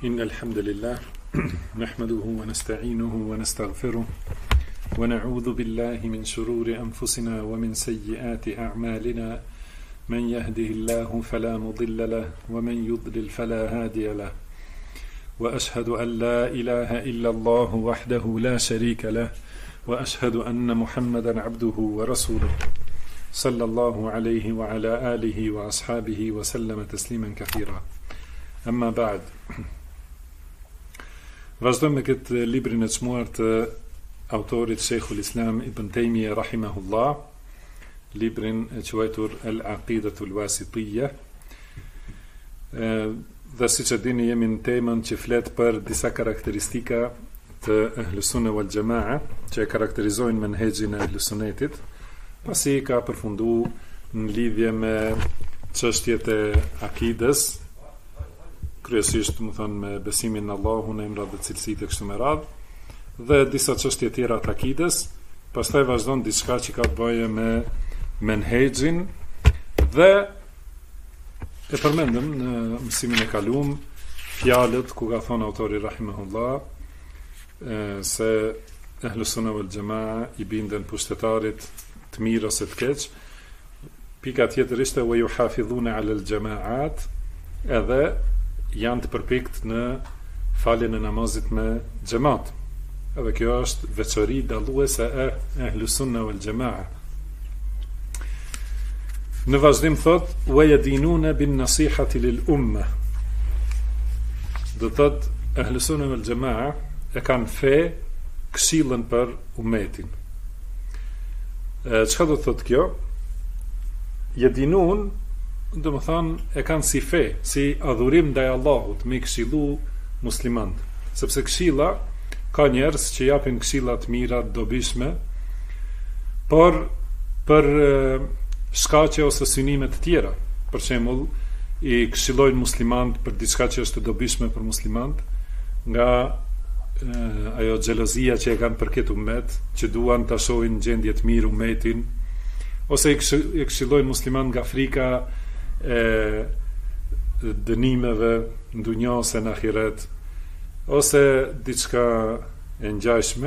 إن الحمد لله نحمده ونستعينه ونستغفره ونعوذ بالله من شرور أنفسنا ومن سيئات أعمالنا من يهده الله فلا مضل له ومن يضلل فلا هادي له وأشهد أن لا إله إلا الله وحده لا شريك له وأشهد أن محمدا عبده ورسوله صلى الله عليه وعلى آله وأصحابه وسلم تسليما كثيرا أما بعد. Vazhdojmë me këtë librin e çmuar të autorit Sheikhul Islam Ibn Taymiyah rahimahullah, librin e quajtur Al-Aqidatul Wasitiyya. Dhe siç e dini, jemi në temën që flet për disa karakteristika të Ahlus Sunne wal Jamaa që e karakterizojnë menhexhin e Ahlus Sunnetit, pasi ka përfunduar në lidhje me çështjet e akidës, kryesisht me besimin në Allahun, emrat dhe cilësitë e kështu me radhë, dhe disa çështje tjera të akidës. Pastaj vazhdon diçka që ka të bëjë me menhexhin, dhe e përmendëm në mësimin e kaluam fjalët ku ka thonë autori rahimahullah se Ahlus Sunne wal Jamaa i binden pushtetarit të mirë ose të keq. Pika tjetër ishte wa yuhafidhuna ala al-jamaat, edhe janë të përpikt në faljen e namazit me xhamat. Edhe kjo është veçori dalluese e Ahlus Sunne wal Jamaa. Në vazhdim thot wa yadinuna bin nasihati lil umma. Do thot Ahlus Sunne wal Jamaa e kanë fe këshillën për umetin. Çka do thot kjo? Yadinun do më thonë e kanë si fe, si adhurim ndaj Allahut, me këshillu muslimant. Sepse këshilla, ka njerëz që japin këshilla të mira, të dobishme, por për shkaqe ose synime të tjera. Për shembull, i këshillojnë muslimant për diçka që është e dobishme për muslimant, nga ajo xhelozia që e kanë për këtë ummet, që duan ta shohin gjendje të mirë ummetin, ose i këshillojnë muslimant nga frika e dënimeve në dunjë ose në ahiret, ose diçka e ngjashme.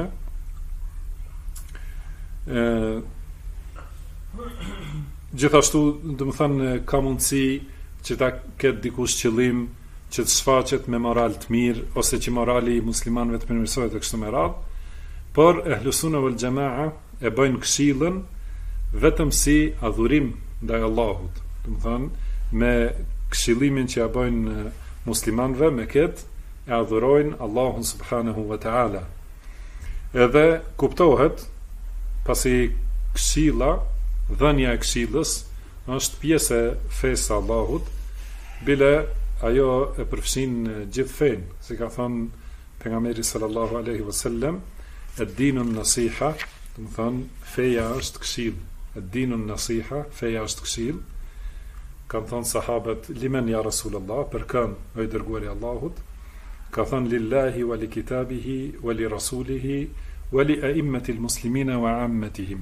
Gjithashtu, do të thënë, ka mundësi që ta ketë dikush qëllim që të shfaqet me moral të mirë, ose që morali i muslimanëve të përmirësohet e kështu me radhë, por Ahlus Sunne wal Jamaa e bëjnë këshillën vetëm si adhurim ndaj Allahut. Do të thënë, me këshillimin që ja bëjnë muslimanëve, me këtë e adhurojnë Allahun subhanahu wa ta'ala. Edhe kuptohet, pasi këshilla, dhënia e këshillës, është pjesë e fesë së Allahut, bile ajo e përfshin gjithë fenë, si ka thënë pejgamberi sallallahu alaihi wasallam, ad-dinun nasiha, do të thënë feja është këshill, ad-dinun nasiha, feja është këshill. Kanë thonë sahabët, limen ja Rasulullah, për kanë, o i dërguari Allahut, ka thonë lillahi wa li kitabihi wa li rasulihi wa li a'immati l-muslimina wa ammatihim.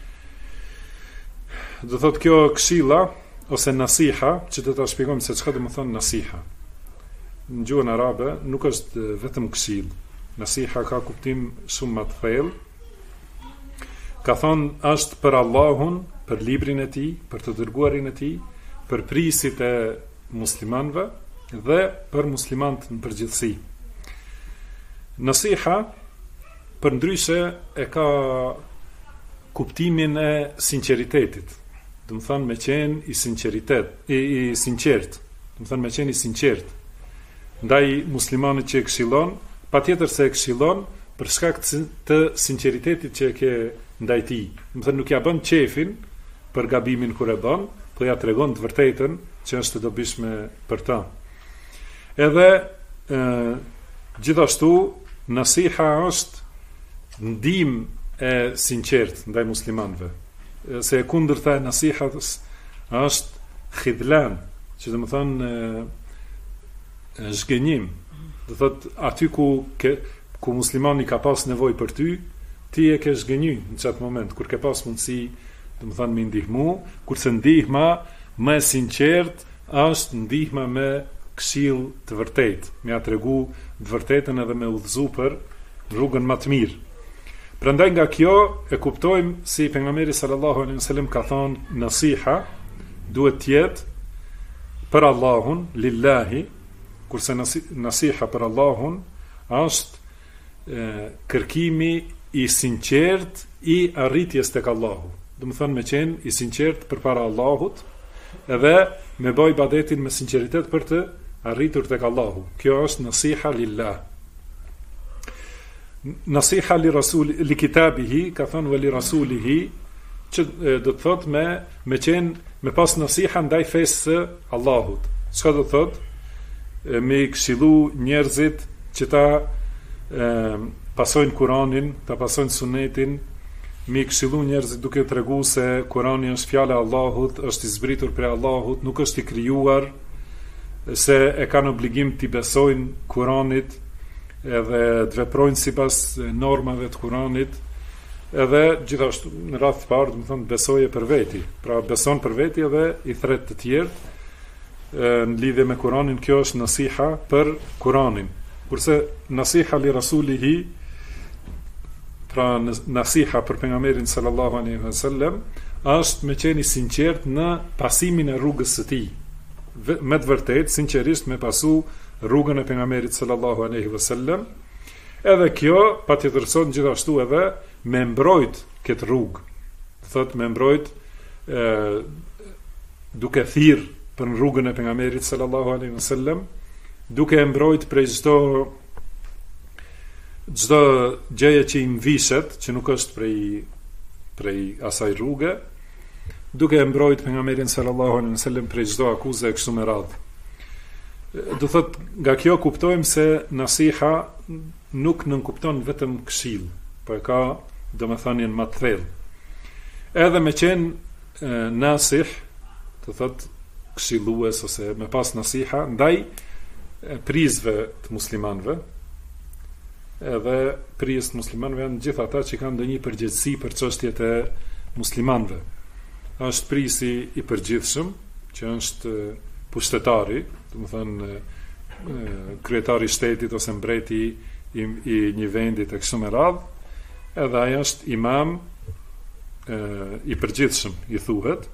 Do thotë kjo këshilla ose nasiha, që do ta shpjegojmë se çka do të thonë nasiha. Në gjuhën arabe nuk është vetëm këshill. Nasiha ka kuptim shumë më të thellë. Ka thonë është për Allahun, për librin e tij, për të dërguarin e tij, për prisit e muslimanëve dhe për muslimanët në përgjithësi. Nasiha përndryshe e ka kuptimin e sinqeritetit. Do të thonë me qenë i sinqert. Do të thonë me qenë i sinqert ndaj muslimanit që e këshillon, patjetër se e këshillon për shkak të sinqeritetit që e ke ndaj tij. Do të thonë nuk ja bën qefin për gabimin kur e bën, po ja tregon të vërtetën që është e dobishme për ta. Edhe gjithashtu nasiha është ndihmë e sinqert ndaj muslimanëve. Se e kundërta e nasihatës është khidlan, që do të thonë zgënjim. Do thotë aty ku muslimani ka pas nevojë për ty, ti e ke zgënjy në çat moment kur ke pas mundësi, do të thonë me ndihmu, kurse ndihma më e sinqert është ndihma me këshill të vërtetë, me ia tregu të vërtetën edhe me udhëzu për rrugën më të mirë. Prandaj nga kjo e kuptojmë si pejgamberi sallallahu alaihi wasallam ka thonë nasiha duhet të jetë për Allahun, lillahi, kurse nasiha për Allahun është kërkimi i sinqert i arritjes tek Allahu. Do të thonë me qenë i sinqert përpara Allahut, edhe me bëj ibadetin me sinqeritet për të arritur tek Allahu. Kjo është nasiha lillah. Nasiha li kitabihi, ka thonë ve li rasulihi, që do të thotë me qenë me pas nasiha ndaj fesë së Allahut. Çka do të thotë? Me këshillu njerëzit që ta pasojnë Kur'anin, ta pasojnë sunetin, mi këshillu njerëzit duke tregu se Kurani është fjala e Allahut, është i zbritur prej Allahut, nuk është i krijuar, se e kanë obligim të besojnë Kuranit edhe të veprojnë sipas normave të Kuranit, edhe gjithashtu në radhë të parë, do të thonë besoje për veti. Pra beson për veti edhe i thret të tjerë në lidhje me Kuranin. Kjo është nasiha për Kuranin. Kurse nasiha li rasulihi, pra nasiha për pejgamberin sallallahu alaihi wasallam, është me qenë i sinqert në pasimin e rrugës së tij. Me të vërtetë, sinqerisht me pasu rrugën e pejgamberit sallallahu alaihi wasallam. Edhe kjo patjetërson gjithashtu edhe me mbrojt këtë rrugë. Thot me mbrojt duke thirr për rrugën e pejgamberit sallallahu alaihi wasallam, duke e mbrojt prej çdo gjëje që i mvishet, që nuk është prej asaj rruge, duke e mbrojt pejgamberin sallallahu alaihi wasallam prej çdo akuze e kështu me radhë. Do thot, nga kjo kuptojmë se nasiha nuk nënkupton vetëm këshill, po e ka domethënien më të thellë. Edhe me qenë nasih, do thot këshillues ose me pas nasiha ndaj prizve të muslimanëve, edhe prizë të muslimanëve janë gjithë ata që kanë ndonjë përgjegjësi për çështjet e muslimanëve. Është prisi i përgjithshëm, që është pushtetari, do të thënë kryetari i shtetit ose mbreti i një vendi e kështu me radhë, edhe ai është imam i përgjithshëm, i thuhet.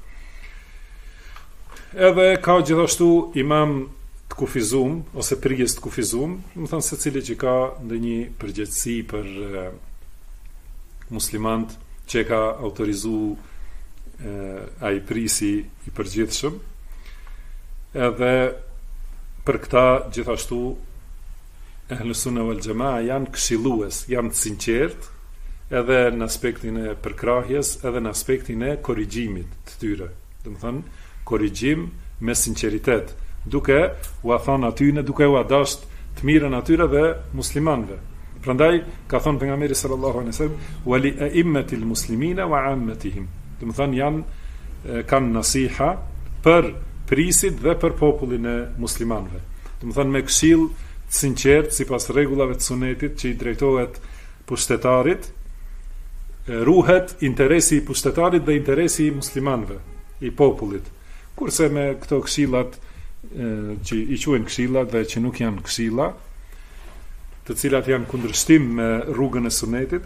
Edhe ka gjithashtu imam të kufizum ose prijes të kufizum, do të thënë secili që ka ndonjë përgjegjësi për muslimant që ka autorizuar ai prisi i përgjithshëm. Edhe për këta gjithashtu Ahlus Sunna wal Jamaa janë këshillues, janë të sinqert edhe në aspektin e përkrahjes, edhe në aspektin e korrigjimit të tyre. Do të thënë korrigjim me sinqeritet, duke u thënë atyre, duke u dashur të mirën atyre dhe muslimanëve. Prandaj ka thënë pejgamberi sallallahu alaihi wasallam: "Wa li a'immatil muslimina wa 'ammatihim." Do të thënë kanë nasiha për prisit dhe për popullin e muslimanëve. Do të thënë me këshill të sinqert sipas rregullave të sunetit që i drejtohet pushtetarit, ruhet interesi i pushtetarit dhe interesi i muslimanëve, i popullit. Kurse me këto këshillat që i quajnë këshilla dhe që nuk janë këshilla, të cilat janë kundërshtim me rrugën e sunetit,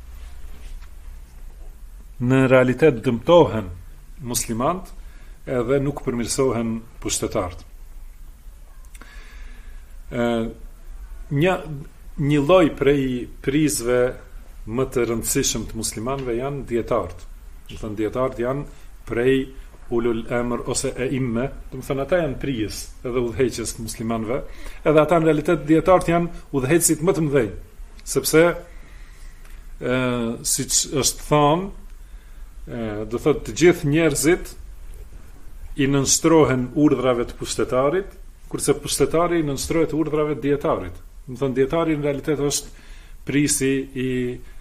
në realitet dëmtohen muslimant edhe nuk përmirësohen pushtetarët. Një lloj prej prizve më të rëndësishëm të muslimanëve janë dietarët. Do të thënë dietarët janë prej ulul amr ose e imme, do të thënë ata janë prijes edhe udhëheqës të muslimanëve, edhe ata në realitet dietarët janë udhëheqësit më të mëdhenj, sepse siç është thënë, do thotë të gjithë njerëzit i nënshtrohen urdhrave të pushtetarit, kurse pustetari i nënshtrohet urdhrave të dietarit. Do thënë dietari në realitet është prisi i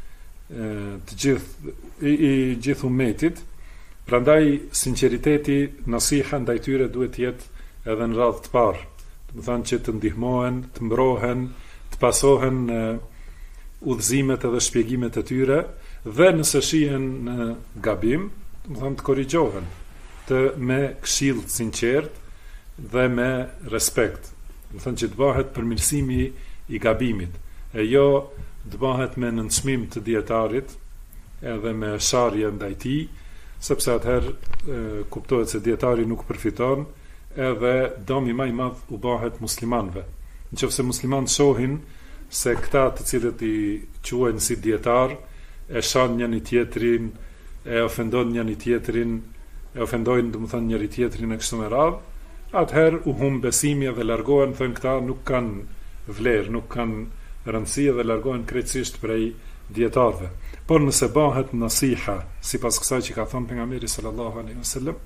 gjithë umetit. Prandaj sinqeriteti, nasiha ndaj tyre duhet të jetë edhe në radhë të parë. Do të thënë që të ndihmohen, të mbrohen, të pasohen udhëzimet edhe shpjegimet e tyre, dhe nëse shihen në gabim, do të thënë të korrigjohen, me këshill të sinqert dhe me respekt. Do të thënë që të bëhet përmirësimi i gabimit, e jo të bëhet me nënçmim të dietarit edhe me sharje ndaj tij, sepse atëherë kuptohet se dietari nuk përfiton, edhe dëmi më i madh u bëhet muslimanëve. Nëse muslimanët shohin se këta të cilët i quajnë si dietar e shan njëri tjetrin, e ofendojnë njëri tjetrin, e ofendojnë domethënë njëri tjetrin e kështu me radhë, atëherë u humb besimi dhe largohen, thënë këta nuk kanë vlerë, nuk kanë rëndësi dhe largohen krejtësisht prej dietarëve. Por nëse bëhet nasiha, sipas kësaj që ka thënë pejgamberi sallallahu alaihi wasallam,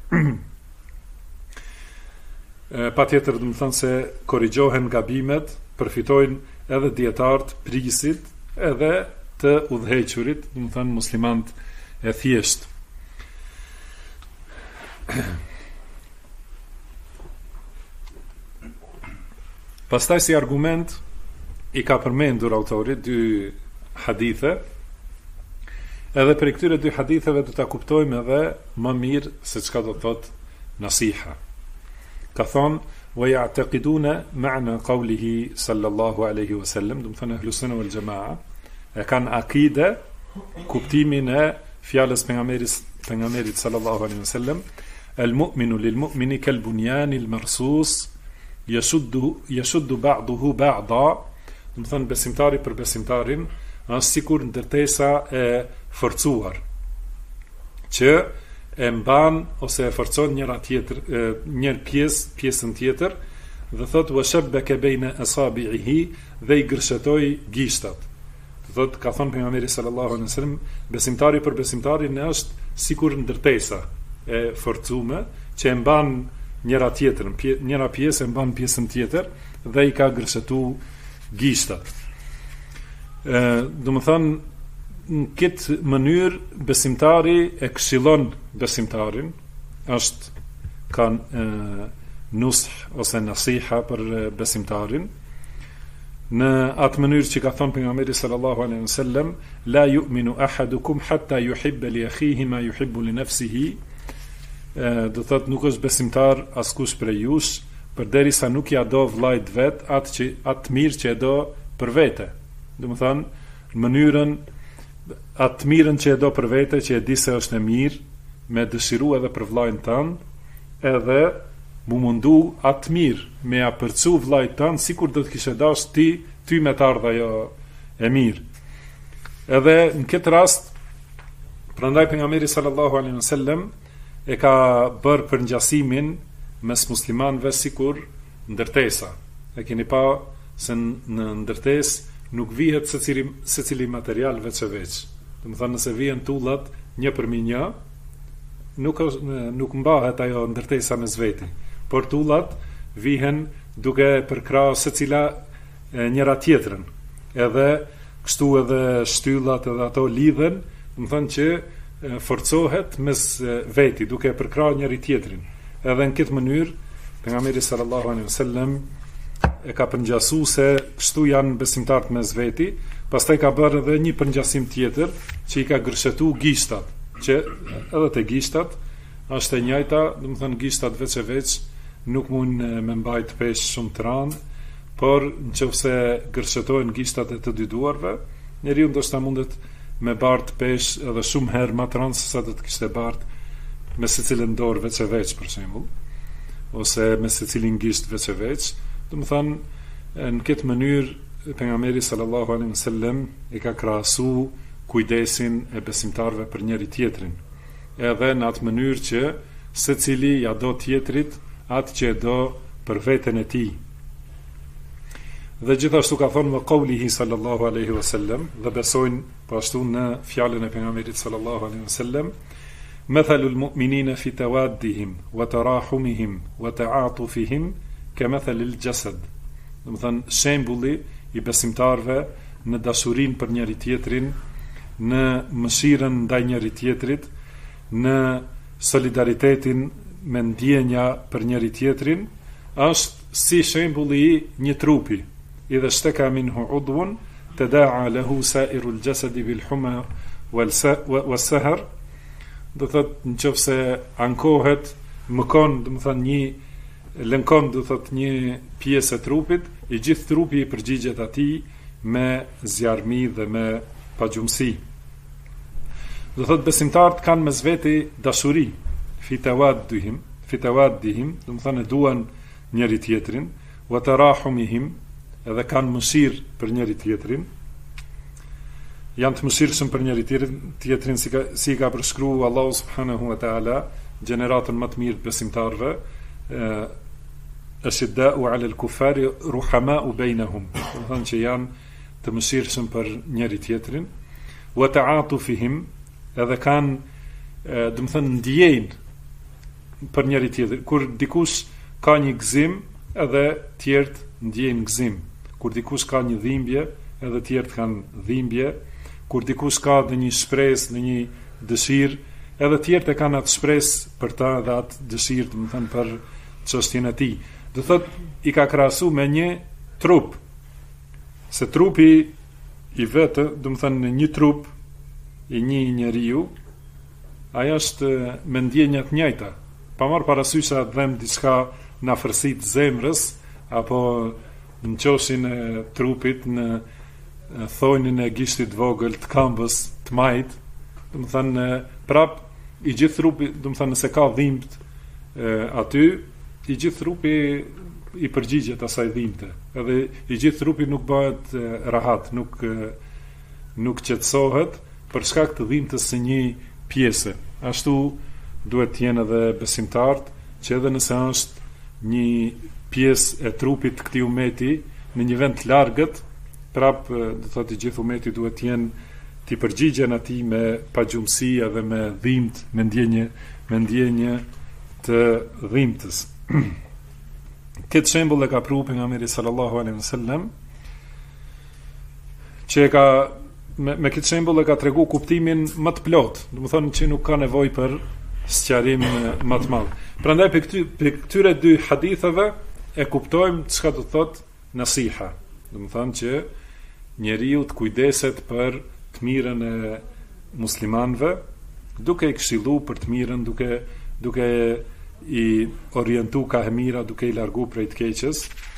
patjetër do të thonë se korrigjohen gabimet, përfitojnë edhe dietarët, prisit, edhe të udhëhequrit, do të thonë muslimanët e thjesht. Pastaj si argument i ka përmendur autori dy hadithe, edhe për këtyre dy haditheve do ta kuptojmë edhe më mirë se çka do thot nasiha. Ka thonë wa ya'taqiduna ma'na qawlihi sallallahu alaihi wasallam, do të thonë ahlus sunna wal jamaa, e kanë akide kuptimin e fjalës pejgamberit sallallahu alaihi wasallam, al mu'minu lil mu'mini kal bunyan al marsus yashuddu ba'duhu ba'da, do të thonë besimtari për besimtarin është sikur ndërtesa e forcuar që e mban ose e forcon njëra tjetër, një pjesën tjetër, dhe thot wa shabbaka baina asabihi, dhe i gërshetoi gishtat. Thot, ka thënë pejgamberi sallallahu alaihi wasallam, besimtari për besimtarin është sikur ndërtesa e forcume që e mban njëra tjetrën, njëra pjesë e mban pjesën tjetër dhe i ka gërshetuar gishtat. Do të thonë, në këtë mënyrë besimtari e këshillon besimtarin, është kanë nush ose nasiha për besimtarin, në atë mënyrë që ka thënë pejgamberi sallallahu alaihi wasallam, la yu'minu ahadukum hatta yuhibba li akhihi ma yuhibbu li nafsihi, do thotë nuk është besimtar askush prej jush përderisa nuk ja do vllajt vet atë mirë që e do për vete. Do të thonë, në mënyrën atë mirën që e do për vete, që e di se është e mirë, me dëshiru edhe për vllajën tanë, edhe mu mundu atë mirë, me ja përcu vllajt tanë, sikur do të kishe dash ty me të ardha jo e mirë. Edhe në këtë rast, prandaj pejgamberi sallallahu alaihi wasallam e ka bërë përngjasimin mes muslimanëve sikur ndërtesa. E keni pa se në ndërtesë nuk vihet secili material veç e veç. Do të thonë, nëse vihen tullat një përmi një, nuk mbahet ajo ndërtesa mes veti, por tullat vihen duke përkrahur secila njëra tjetrën. Edhe kështu edhe shtyllat edhe ato lidhen, do të thonë që forcohet mes veti, duke përkrahur njëri tjetrin. Edhe në këtë mënyrë pejgamberi sallallahu alaihi wasallam e ka përngjasu se kështu janë besimtarët mes veti, pastaj ka bërë edhe një përngjasim tjetër që i ka gërshetu gishtat, që edhe te gishtat është e njëjta, do të thonë gishtat veç e veç nuk mund me mbajt peshë shumë të rëndë, por nëse gërshetohen gishtat e të dy duarve, njeriu ndoshta mundet me bart peshë edhe shumë herë më të rëndë se sa do të kishte bart me secilën dorë veç e veç, për shembull, ose me secilin gisht veç e veç. Do të thonë, në këtë mënyrë pejgamberi sallallahu alaihi wasallam e ka krahasu kujdesin e besimtarëve për njëri tjetrin, edhe në atë mënyrë që secili ja do tjetrit atë që e do për veten e tij. Dhe gjithashtu ka thonë me qaulihi sallallahu alaihi wasallam, dhe besojnë po ashtu në fjalën e pejgamberit sallallahu alaihi wasallam, mathalul mu'minina fi tawaddihim wa tarahumihim wa ta'atufihim kamathalil jasad. Do të thonë, shembulli i besimtarëve në dashurinë për njëri tjetrin, në mëshirën ndaj njëri tjetrit, në solidaritetin me ndjenja për njëri tjetrin, është si shembulli i një trupi. Idha shtaka minhu udhun tadaa lahu sa'irul jasadi bil huma wal sahar. Do thot, nëse ankohet, mëkon, do të thonë, një lënkon, do thot, një pjesë e trupit, i gjithë trupi i përgjigjet atij me zjarmi dhe me pagjumësi. Do thot, besimtarët kanë mes veti dashuri, fitawaddihim, do të thonë duan njëri tjetrin, wa tarahumihim, edhe kanë mëshirë për njëri tjetrin, janë të mëshirshëm për njëri tjetrin, si ka përshkruar Allahu subhanahu wa taala gjeneratën më të mirë të besimtarëve, ashidda'u 'ala al-kuffari ruhama'u bainahum, do të thonë që janë të mëshirshëm për njëri tjetrin, wa ta'atufihim, edhe kanë, do të thonë, ndjejnë për njëri tjetrin. Kur dikush ka një gëzim, edhe tjerët ndjejnë gëzim. Kur dikush ka një dhimbje, edhe tjerët kanë dhimbje. Kur dikush ka dhe një shpresë, në një dëshirë, edhe tjerët e kanë atë shpresë për ta dhe atë dëshirë, do të thënë, për çështjen e tij. Do thotë, i ka krahasu me një trup. Se trupi i vetë, do të thënë, një trup i një njeriu, ajo është me ndjenja të njëjta. Pa marrë parasysh sa dhem diçka në afërsi të zemrës, apo në qoshin e trupit, në thojnin e gishtit vogël të këmbës të majt, do të thënë, prap i gjithë trupi, do të thënë, nëse ka dhimbt aty, i gjithë trupi i përgjigjet asaj dhimbte. Edhe i gjithë trupi nuk bëhet rahat, nuk qetësohet për shkak të dhimbtës së një pjese. Ashtu duhet të jenë edhe besimtarët, që edhe nëse është një pjesë e trupit të këtij umeti në një vend të largët, prap do thotë i gjithë umeti duhet të jenë të përgjigjen atij me pagjumësi edhe me dhimbt, me ndjenje të dhimbtës. Këtë shembull e ka pru pejgamberi sallallahu alaihi wasallam, që me këtë shembull e ka tregu kuptimin më të plot, do të thonë që nuk ka nevojë për sqarim më të madh. Prandaj për këtyre dy haditheve e kuptojmë çka do të thotë nasiha. Do të thonë që njeriu të kujdeset për të mirën e muslimanëve, duke i këshillu për të mirën, duke i orientu ka e mira, duke i largu prej të keqes.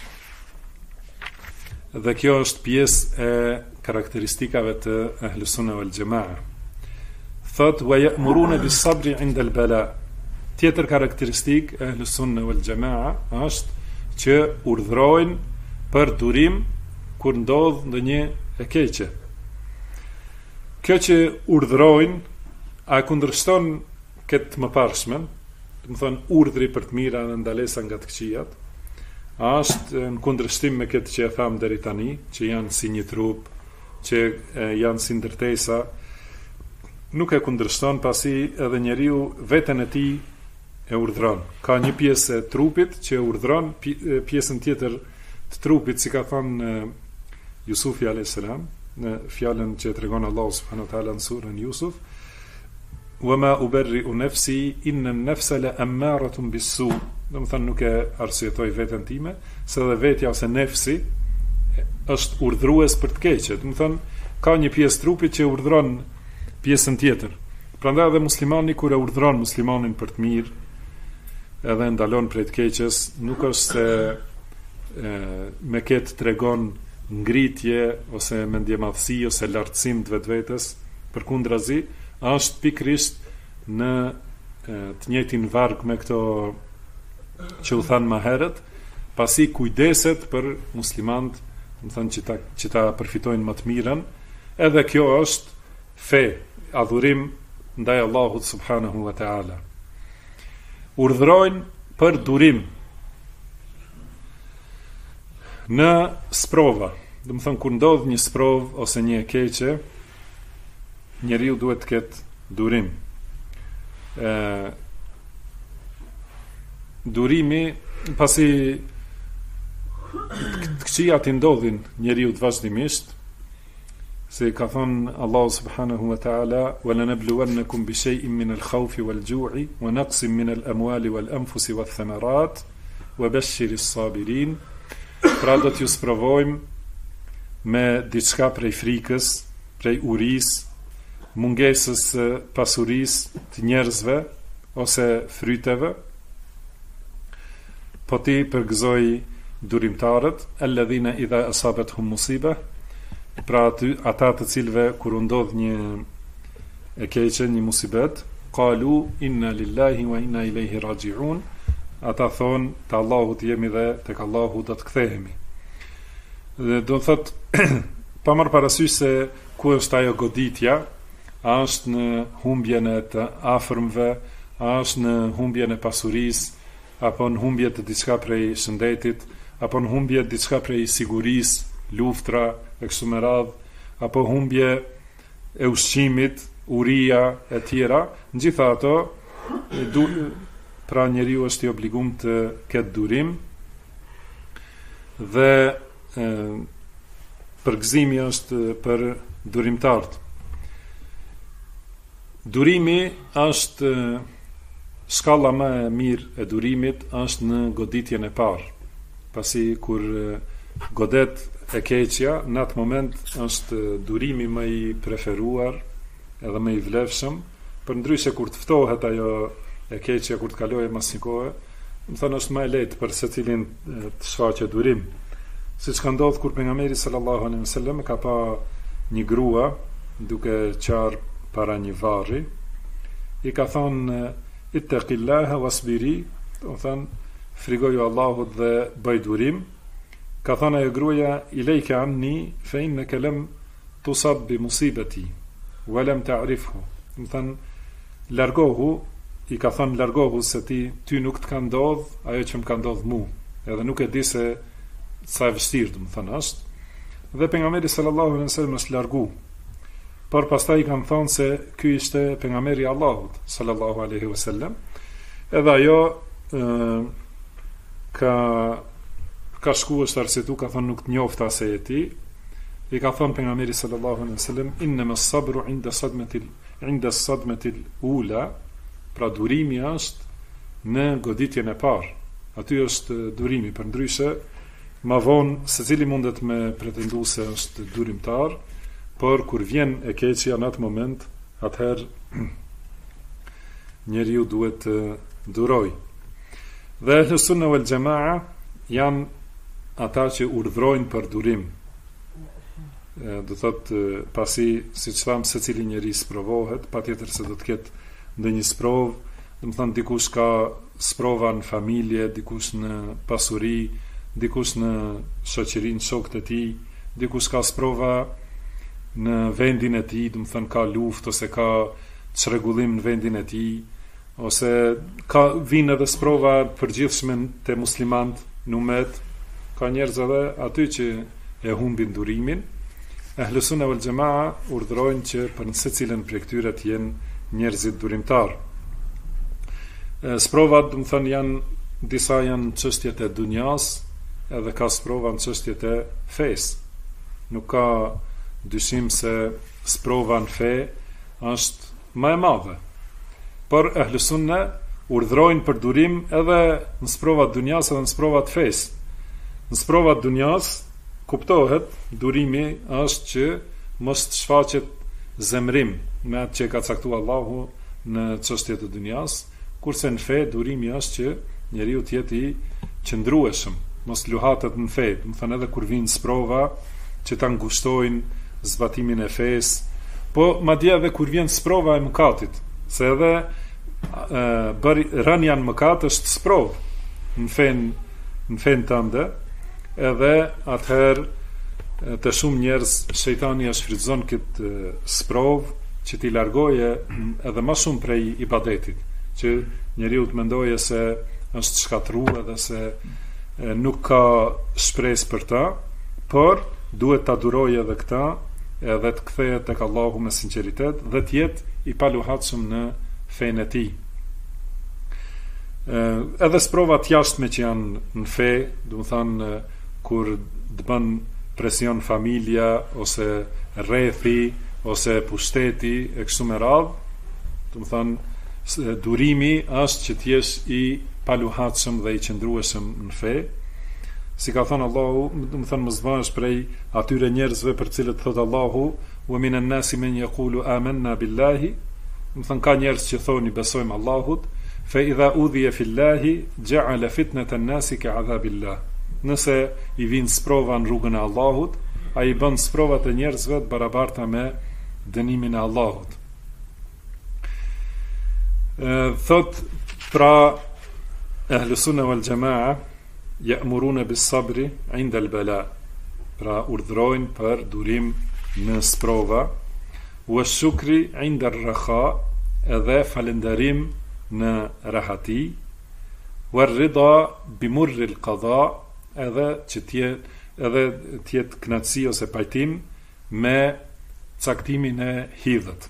Dhe kjo është pjesë e karakteristikave të Ahlus Sunna wal Jamaa. Thot wa ya'muruna bis sabri 'inda al bala. Tjetër karakteristik e Ahlus Sunna wal Jamaa është që urdhrojnë për durim kur ndodh ndonjë e keqe. Kjo që urdhrojnë a kundërshton këtë mëparshmen, do të thonë urdhri për të mira dhe ndalesa nga të këqijat, është në kundërshtim me këtë që e tham deri tani, që janë si një trup, që janë si ndërtesa, nuk e kundërshton, pasi edhe njeriu veten e tij e urdhron. Ka një pjesë e trupit që e urdhron pjesën tjetër të trupit, si ka thënë Jusufi a.s. në fjalën që tregon Allahu subhanahu wa taala në surën Yusuf, wa ma uberri'u nafsi inna an-nafsa la'ammaratun bis-su. Do të thënë, nuk e arsyetoj veten time, se edhe vetja ose nefsi është urdhrues për të keqe. Do të thënë, ka një pjesë trupit që urdhron pjesën tjetër. Prandaj edhe muslimani kur e urdhron muslimanin për të mirë, edhe ndalon prej të keqes, nuk është se me këtë tregon ngritje ose mendjemadhësi ose lartësim të vetvetes, përkundrazi, është pikrisht në të njëjtin varg me këto që u thanë më herët, pasi kujdeset për muslimant, më thënë që ta përfitojnë më të mirën, edhe kjo është fe, adhurim ndaj Allahut subhanahu wa ta'ala. Urdhrojnë për durim në sprova. Do të thonë, kur ndodh një sprov ose një e keqe, njeriu duhet të ketë durim. Durimi, pasi të këqijat i ndodhin njeriu të vazhdimisht, se ka thonë Allahu subhanahu wa ta'ala, wa lanabluwannakum bi shay'in min al-khawfi wal-ju'i wa naqsin min al-amwali wal-anfusi wath-thamarat wa bashshiri s-sabirin. Pra do t'ju sprovojmë me diçka prej frikës, prej urisë, mungesës pasurisë të njerëzve ose fryteve, po ti përgëzoj durimtarët, alladhina idha asabethum musiba, pra ata të cilëve kur u ndodh një e keqe, një musibet, qalu inna lillahi wa inna ilaihi raji'un, ata thonë të Allahut jemi dhe tek Allahu do të kthehemi. Dhe do të thot pa marrë parasysh se ku është ajo goditja, a është në humbjen e të afërmve, a është në humbjen e pasurisë, apo në humbje të diçka prej shëndetit, apo në humbje diçka prej sigurisë, luftra e kështu me radhë, apo humbje e ushqimit, uria e tjera, në gjitha ato pra njeriu është i obligum të ketë durim dhe përgëzimi është për durimtarët. Durimi është shkalla më e mirë e durimit është në goditjen e parë. Pasi kur godet e keqja, në atë moment është durimi më i preferuar edhe më i vlefshëm, për ndryshe kur të ftohet ajo e keqja, kur të kalojë mas një kohe, më thënë është më e lehtë për secilin të shfaqet durim. Siç ka ndodhur kur pejgamberi sallallahu alaihi wasallam ka pa një grua duke qarë para një varri, i ka thonë ittaqillaha wasbiri, do thënë frigoju Allahut dhe bëj durim. Ka thonë ajo gruaja ilejka anni fa innaka lam tusab bi musibati wa lam ta'rifhu. Do thënë largohu, i ka thonë largohu se ty nuk të ka ndodh ajo që më ka ndodh mu, edhe nuk e di se sa e vështirë, do thënë është. Dhe pejgamberi sallallahu alaihi wasallam është largu. Por pastaj i kanë thonë se ky ishte pejgamberi i Allahut sallallahu alaihi wasallam. Edhe ajo ka shkuar është arsitu, ka thonë nuk të njofta se e ti. I ka thonë pejgamberi sallallahu alaihi wasallam innama as-sabru 'inda as-sadmati al-ula, pra durimi është në goditjen e parë. Aty është durimi, përndryshe ma vonë secili mundet me pretendu se është durimtar, por kur vjen e keqja në atë moment, atëherë njeriu duhet të duroj. Dhe Ahlus Sunna wal Jamaa janë ata që urdhrojnë për durim. Do thotë pasi, siç tham, secili njeri sprovohet, patjetër se do të ketë ndonjë sprovë, do të thonë dikush ka sprova në familje, dikush në pasuri, dikush në shoqërinë shokët e tij, dikush ka sprova në vendin e tij, do të thonë ka luftë ose ka çrregullim në vendin e tij, ose ka vinë edhe sprova përgjithshme te muslimanët në umet. Ka njerëz edhe aty që e humbin durimin. Ahlus Sunna wal Jamaa urdhrojnë që për secilën prej këtyre të jenë njerëzit durimtar. Sprovat, do të thonë, janë disa janë çështjet e dunjas, edhe ka sprova në çështjet e fesë. Nuk ka dyshim se sprova në fe është më e madhe. Por Ahlus Sunna urdhrojnë për durim edhe në sprovat dunjas edhe në sprovat fesë. Në sprovat dunjas kuptohet durimi është që mos të shfaqet zemrim me atë që ka caktuar Allahu në çështjet e dunjas, kurse në fe durimi është që njeriu të jetë i qëndrueshëm, mos luhatet në fe. Do të thënë edhe kur vinë sprova që ta ngushtojnë zbatimin e fesë, po madje edhe kur vjen sprova e mëkatit, se edhe rënja në mëkat është sprovë në fen tënde, edhe atëherë të shumë njerëz shejtani e shfrytëzon këtë sprovë që t'i largoje edhe më shumë prej ibadetit, që njeriu të mendoje se është shkatruar edhe se nuk ka shpresë për ta, por duhet ta durojë edhe këtë, edhe të kthehet tek Allahu me sinqeritet dhe të jetë i paluhatshëm në fenë e tij. Edhe sprovat jashtme që janë në fe, do të thonë kur të bën presion familja ose rrethi ose pushteti e kështu me radhë, do të thonë durimi është që të jesh i paluhatshëm dhe i qëndrueshëm në fe. Si ka thënë Allahu, do të thonë mos bëhesh prej atyre njerëzve për cilët thot Allahu wa minan nasi man yaqulu amanna billahi, do të thonë ka njerëz që thonë besojmë Allahut, fa idha udhiya fillahi ja'ala fitnata an-nasi ka'adhabillah. Nëse i vin sprova në rrugën e Allahut, ai bën sprovat e njerëzve të barabarta me dënimin e Allahut. Thot pra ahlu sunna wal jamaa ya'muruna bis sabri 'inda al bala. Pra urdhrojnë për durim në sprova, wa shukri 'inda ar rakha, edhe falënderim në rahati, wa rida bi murri al qada, edhe që tjetë knatësi ose pajtim me caktimin e hidhët.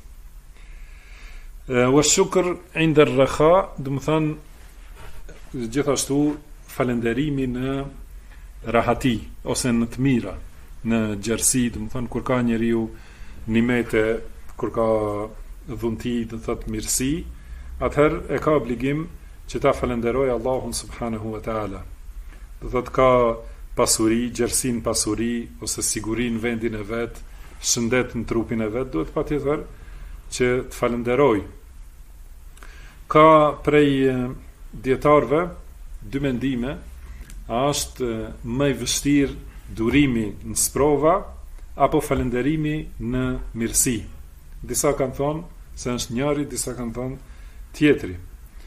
Wa shukr 'inda ar rakha, do të thënë gjithashtu falënderimi në rahati ose në të mira, në gjerësi, do të thënë kur ka njeriu nimete, kur ka dhunti, do të thotë mirësi, atëherë e ka obligim që ta falenderoj Allahun subhanahu wa taala. Do thotë ka pasuri, gjerësin pasuri ose siguri në vendin e vet, shëndet në trupin e vet, duhet patjetër që të falenderoj. Ka prej dietarëve dy mendime, a është më i vështirë durimi në sprova apo falënderimi në mirësi. Disa kanë thonë se është njëri, disa kanë thonë tjetri.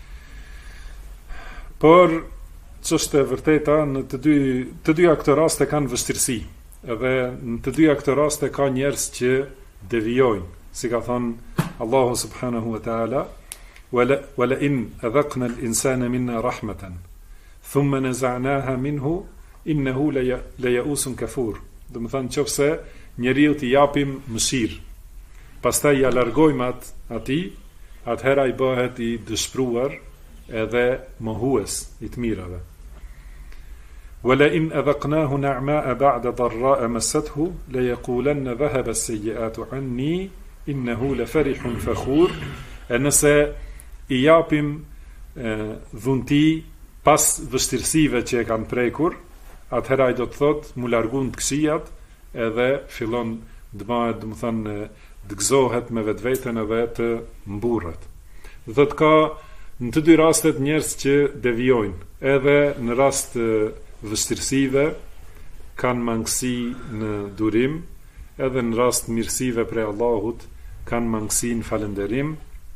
Por ç'është e vërteta, në të dy këto raste kanë vështirësi. Edhe në të dy këto raste ka njerëz që devijojnë, si ka thonë Allahu subhanahu wa taala, wala in adhaqna al-insana minna rahmatan thumma naza'naha minhu innahu la ya'usun kafur. Do të thonë nëse njeriu t'i japim mëshirë, pastaj ja largojmë atij, atëherë ai bëhet i dëshpëruar edhe mohues i të mirave. Wala in adhaqnahu na'ma'a ba'da dharra'a massathu la yaqulanna dhahaba as-sayyi'atu 'anni innahu la farihun fakhur. Nëse i japim dhunti pas vështirësive që e kanë prekur, atëherë ai do të thotë mu largun të këqijat edhe fillon të bëhet, do të thënë, të gëzohet me vetveten edhe të mburret. Do të ka në të dy rastet njerëz që devijojnë, edhe në rast të vështirësive kanë mangësi në durim, edhe në rast mirësive prej Allahut kanë mangësi në falënderim.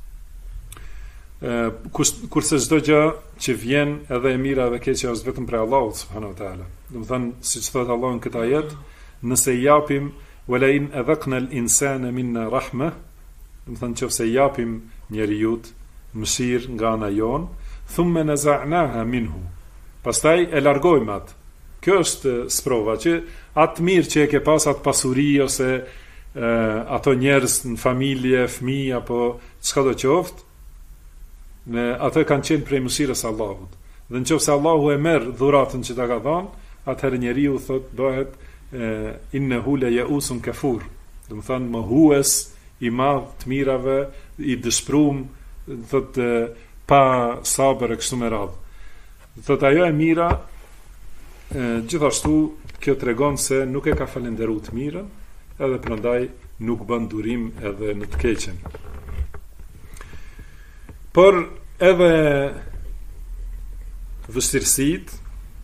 Kurse çdo gjë që vjen edhe e mira edhe e keqja është vetëm prej Allahut subhanahu wa taala. Do të thënë, siç thot Allahu në këtë ajet, nëse i japim wala in adhaqna al-insana minna rahma, do të thënë nëse i japim njeriu mëshirë nga ana jon, thumma naza'naha minhu, pastaj e largojmë atë. Kjo është sprova që atë mirë që e ke pas, atë pasuri ose ato njerëz në familje, fëmijë apo çka do qoftë, ato kanë qenë prej mëshirës Allahut. Dhe nëse Allahu e merr dhuratën që ta ka dhënë, atëherë njeriu thot bëhet innahu la ya'usun kafur. Do të thonë mohues i madh të mirave, i dëshpëruar, thot pa sabër e kështu me radhë. Thot ajo e mira, gjithashtu kjo tregon se nuk e ka falendëruar të mirën, edhe prandaj nuk bën durim edhe në të keqen. Por edhe vështirësitë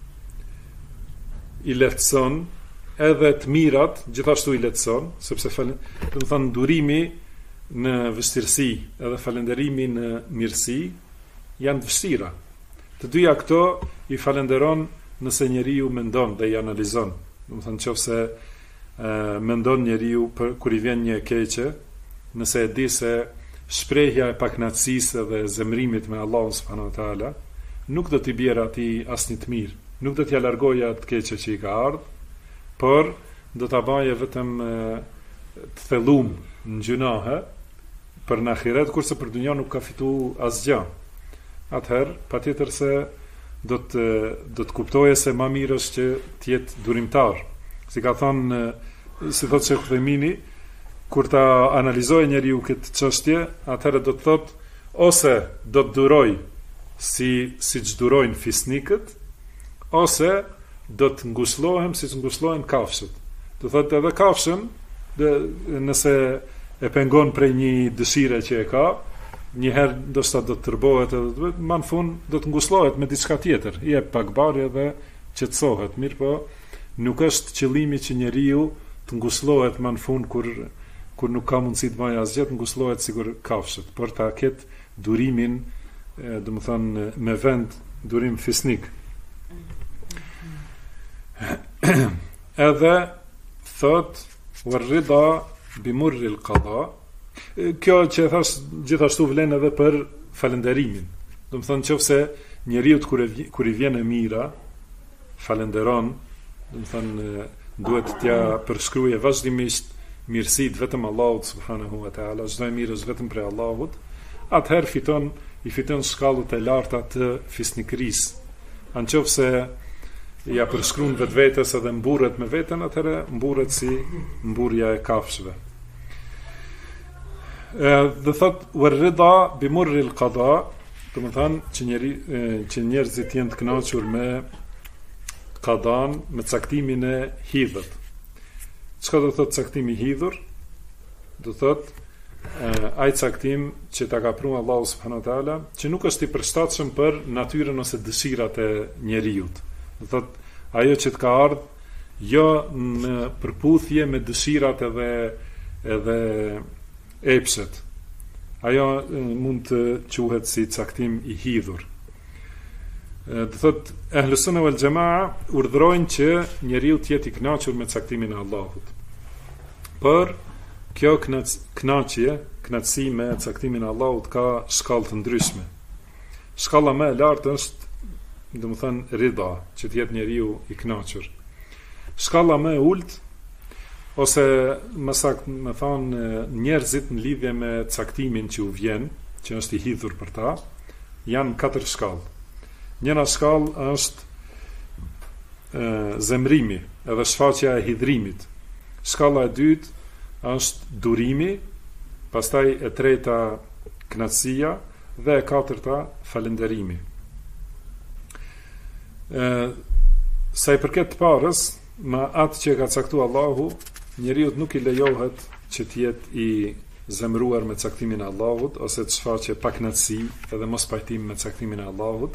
i lehtëson, edhe të mirat gjithashtu i lehtëson, sepse do të thënë durimi në vështirësi edhe falënderimi në mirësi janë të vështira. Të dyja këto i falenderon nëse njeriu mendon dhe i analizon. Do të thënë nëse mendon njeriu kur i vjen një e keqe, nëse e di se shprehja e paknaqësisë dhe zemrimit me Allahun subhanahu wa taala nuk do t'i bjerë atij asnjë të mirë, nuk do t'ja largojë atë të keqe që i ka ardhur, por do ta baje vetëm të thellum në gjunahe për në ahiret, kurse për dunja nuk ka fituar asgjë. Atëherë patjetër se do të kuptoje se më mirë është që të jetë durimtar. Si ka thonë, si thotë Sheikh Uthemini, kur ta analizojë njeriu këtë çështje, atëherë do të thotë ose do të duroj siç durojnë fisnikët, ose do të ngushëllohem siç ngushëllohen kafshët. Do thotë edhe kafshën, nëse e pengon prej një dëshire që e ka, njëherë ndoshta do të tërbohet edhe më në fund do të ngushëllohet me diçka tjetër, i jep pak barje dhe qetësohet. Mirë po, nuk është qëllimi që njeriu të ngushëllohet më në fund kur nuk ka mundësi të bëjë asgjë, ngushëllohet sikur kafshët, por ta ketë durimin, domethënë me vend durim fisnik. Edhe thot warrida bimurri al-qada. Kjo që e thash gjithashtu vlen edhe për falënderimin. Domethënë nëse njeriu kur i vjen e mira, falenderon, domethënë duhet t'ja përshkruajë vazhdimisht mirësitë vetëm Allahut subhanahu wa taala, çdo e mirë është vetëm prej Allahut, atëherë i fiton shkallët e larta të fisnikërisë. Anëse ja përshkruan vetvetes edhe mburret me veten, atëherë mburret si mburja e kafshëve. Dhe thot warrida bimurri al-qada, domethënë që njerëzit janë të kënaqur me qadan, me caktimin e hidhët. Çka do thot caktimi i hidhur? Do thot ai caktim që ta ka pruar Allahu subhanahu wa taala, që nuk është i përshtatshëm për natyrën ose dëshirat e njeriu. Do thot ajo që të ka ardhur jo në përputhje me dëshirat edhe epshet. Ajo mund të quhet si caktim i hidhur. Do thot Ahlus Sunna wal Jamaa urdhërojnë që njeriu të jetë i kënaqur me caktimin e Allahut. Por kjo kënaqësi me caktimin e Allahut ka shkallë të ndryshme. Shkalla më e lartë është, domethënë rida, që të jetë njeriu i kënaqur. Shkalla më e ulët, ose më saktë më thonë njerëzit në lidhje me caktimin që u vjen, që është i hidhur për ta, janë 4 shkallë. Njëra shkallë është zemrimi, edhe shfaqja e hidhrimit. Shkalla e dytë është durimi, pastaj e treta kënaqësia dhe e katërta falënderimi. Sa i përket të parës, me atë që ka caktuar Allahu, njeriu nuk i lejohet që të jetë i zemruar me caktimin e Allahut ose të shfaqë pa kënaqësi edhe mos pajtim me caktimin e Allahut.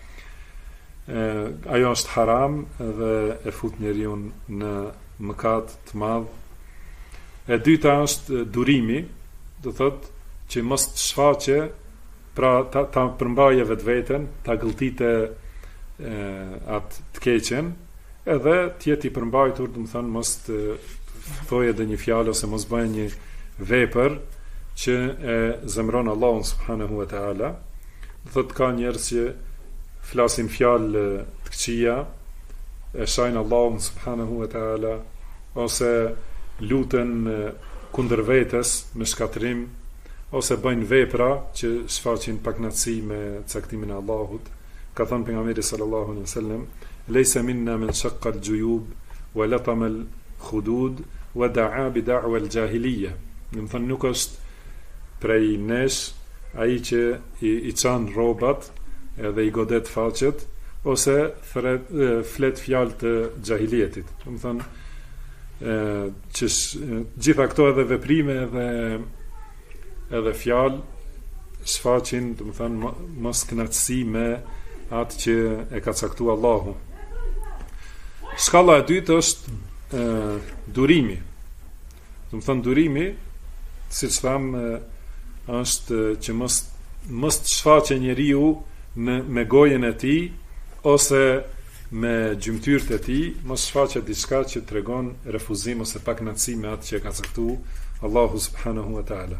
Ajo është haram dhe e fut njeriu në mëkat të madh. E dyta është durimi, do thotë që mos të shfaqë, pra ta përmbaje vetveten, ta gëlltite atë të keqen, edhe të jetë i përmbajtur, do të thonë mos të thojë edhe një fjalë ose mos bëjë një vepër që e zemron Allahun subhanahu wa taala. Do thotë ka njerëz që flasin fjalë të këqija, e shajnë Allahun subhanahu wa taala, ose luten kundër vetes me shkatrim, ose bëjnë vepra që shfaqin pakënaqësi me caktimin e Allahut. Ka thënë pejgamberi sallallahu alaihi wasallam: "Laysa minna man shaqqa al-juyub wa latama al-khudud wa da'a bi da'wa al-jahiliyya." Do të thonë nuk është prej nesh ai që i çan rrobat edhe i godet faqet ose flet fjalë të xahilietit. Do të thonë që gjitha këto edhe veprime edhe fjalë shfaqin, do të thonë mos kënaqësi me atë që e ka caktuar Allahu. Shkalla e dytë është durimi. Do të thonë durimi, siç tham, është që mos të shfaqë njeriu me gojen e tij ose me gjymtyrët e tij, mos shfaqet diçka që tregon refuzim ose pakënaqësi me atë që ka caktuar Allahu subhanahu wa taala.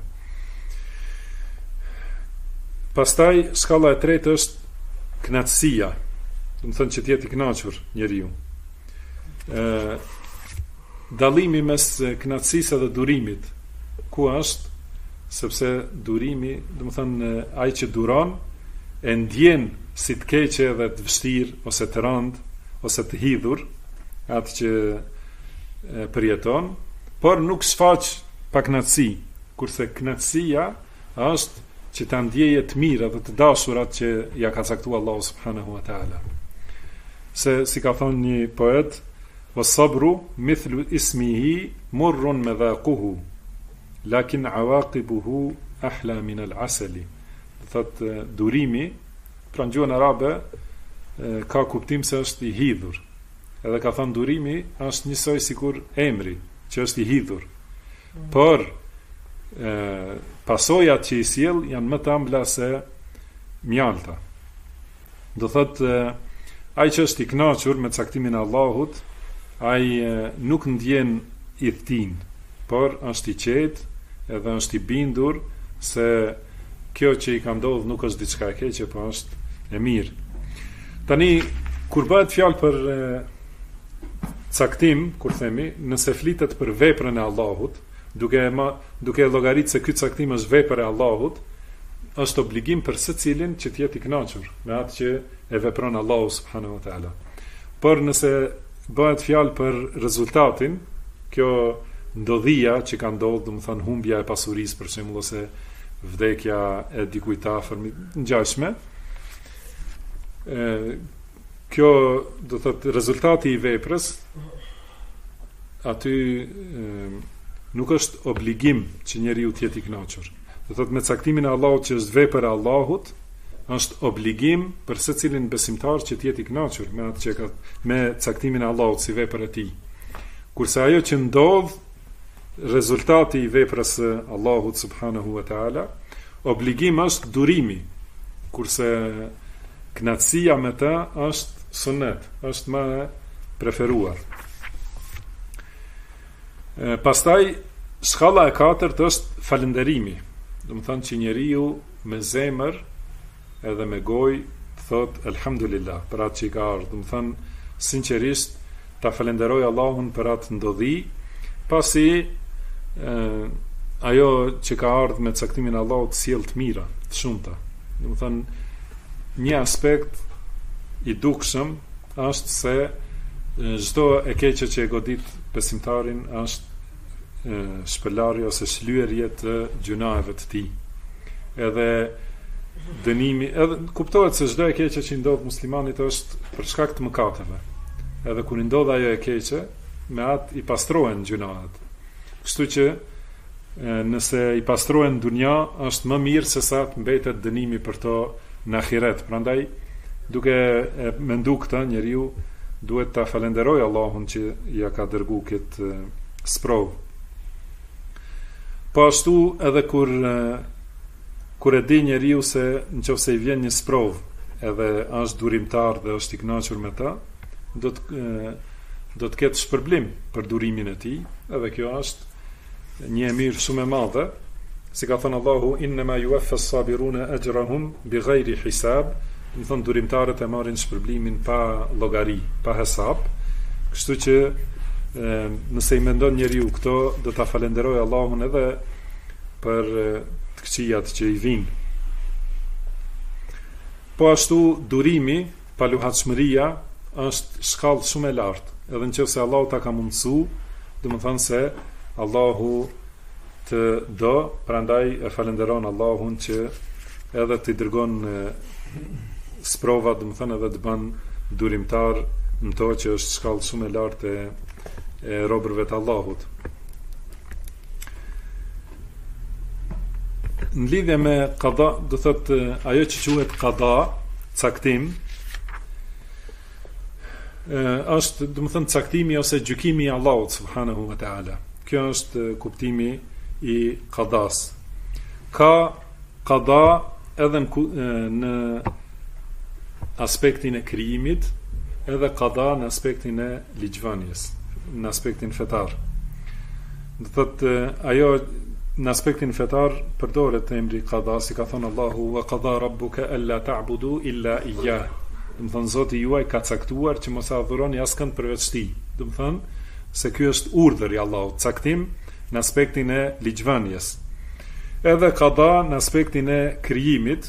Pastaj shkalla e tretë është kënaqësia, do të thonë që të jetë i kënaqur njeriu. Dallimi mes kënaqësisë dhe durimit ku është? Sepse durimi, do të thonë ai që duron e ndjen si të keqe dhe të vështirë ose të rëndë ose të hidhur atë që përjeton, por nuk shfaq pakënaqësi, kurse kënaqësia është që ta ndjeje të mirë dhe të dashurat që ja ka caktuar Allahu subhanahu wa taala. Se si ka thënë një poet: "Was-sabru mithlu ismihi murrun madhaquhu, lakin awaqibuhu ahla min al-asali." thotë durimi, pra në gjuhën arabe ka kuptim se është i hidhur. Edhe ka thënë durimi është njësoj sikur emri, që është i hidhur. Por pasojat që i sjell janë më të ëmbla se mjalta. Do thotë ai që është i kënaqur me caktimin e Allahut, ai nuk ndjen i thtin, por është i qetë edhe është i bindur se kjo që i ka ndodhur nuk është diçka e keqe, por është e mirë. Tani kur bëhet fjalë për caktim, kur themi, nëse flitet për veprën e Allahut, duke llogaritë se ky caktim është vepër e Allahut, është obligim për secilin që të jetë i kënaqur me atë që e vepron Allahu subhanahu wa taala. Por nëse bëhet fjalë për rezultatin, kjo ndodhia që ka ndodhur, domethënë humbja e pasurisë për shembull, ose vdekja e dikujt të afërmit, ngjashme, kjo do të thotë rezultati i veprës, aty nuk është obligim që njeriu të jetë i kënaqur. Do thotë me caktimin e Allahut që është vepër e Allahut, është obligim për secilin besimtar që të jetë i kënaqur me atë që ka, me caktimin e Allahut si vepër e tij. Kurse ajo që ndodh, rezultati i veprës së Allahut subhanahu wa taala, obligim është durimi, kurse kënaqësia me të është sunnet, është më e preferuar. Pastaj shkalla e katërt është falënderimi. Do të thonë që njeriu me zemër edhe me gojë thot elhamdulillah për atë që i ka ardhur. Do të thonë sinqerisht ta falenderoj Allahun për atë ndodhi, pasi ajo që ka ardhur me caktimin e Allahut sjell të mira, të shumta. Do të thonë një aspekt i dukshëm është se çdo e keqe që e godit besimtarin është shpëlarje ose shlyerje të gjunaheve të tij. Edhe dënimi, edhe kuptohet se çdo e keqe që i ndodh muslimanit është për shkak të mëkateve. Edhe kur i ndodh ajo e keqe, me atë i pastrohen gjunahet. Kështu që nëse i pastrohen në dunja, është më mirë se sa të mbetet dënimi për to në ahiret. Prandaj, duke mendu këtë, njeriu duhet ta falenderojë Allahun që ja ka dërguar këtë sprovë. Po ashtu edhe kur e di njeriu se nëse i vjen një sprovë edhe është durimtar dhe është i kënaqur me ta, do të ketë shpërblim për durimin e tij, edhe kjo është një e mirë shumë e madhe, si ka thënë Allahu innama yuwaffa as-sabiruna ajrahum bighayri hisab, do të thonë durimtarët e marrin shpërblimin pa llogari, pa hesab. Kështu që nëse i mendon njeriu këto, do ta falenderoj Allahun edhe për të këqijat që i vijnë. Po ashtu durimi, paluhatshmëria është shkallë shumë e lartë, edhe nëse Allahu ta ka mundësu, do të thonë se Allahu të do, prandaj e falenderon Allahun që edhe të i dërgon sprova, do të thonë edhe të bën durimtar në to që është shkallë shumë e lartë e robërve të Allahut. Në lidhje me qada, do thotë ajo që quhet qada, caktim, është, do të thonë, caktimi ose gjykimi i Allahut subhanahu wa taala. Kjo është kuptimi i qadas. Ka qada edhe në aspektin e krijimit, edhe qada në aspektin e ligjvënies, në aspektin fetar. Do thotë ajo në aspektin fetar përdoret emri qada, si ka thënë Allahu wa qada rabbuka alla ta'budu illa iyyah. Do të thonë Zoti juaj ka caktuar që mos adhuroni askënd përveç tij. Do të thonë se ky është urdhër i Allahut, caktim në aspektin e ligjvënies. Edhe qada në aspektin e krijimit,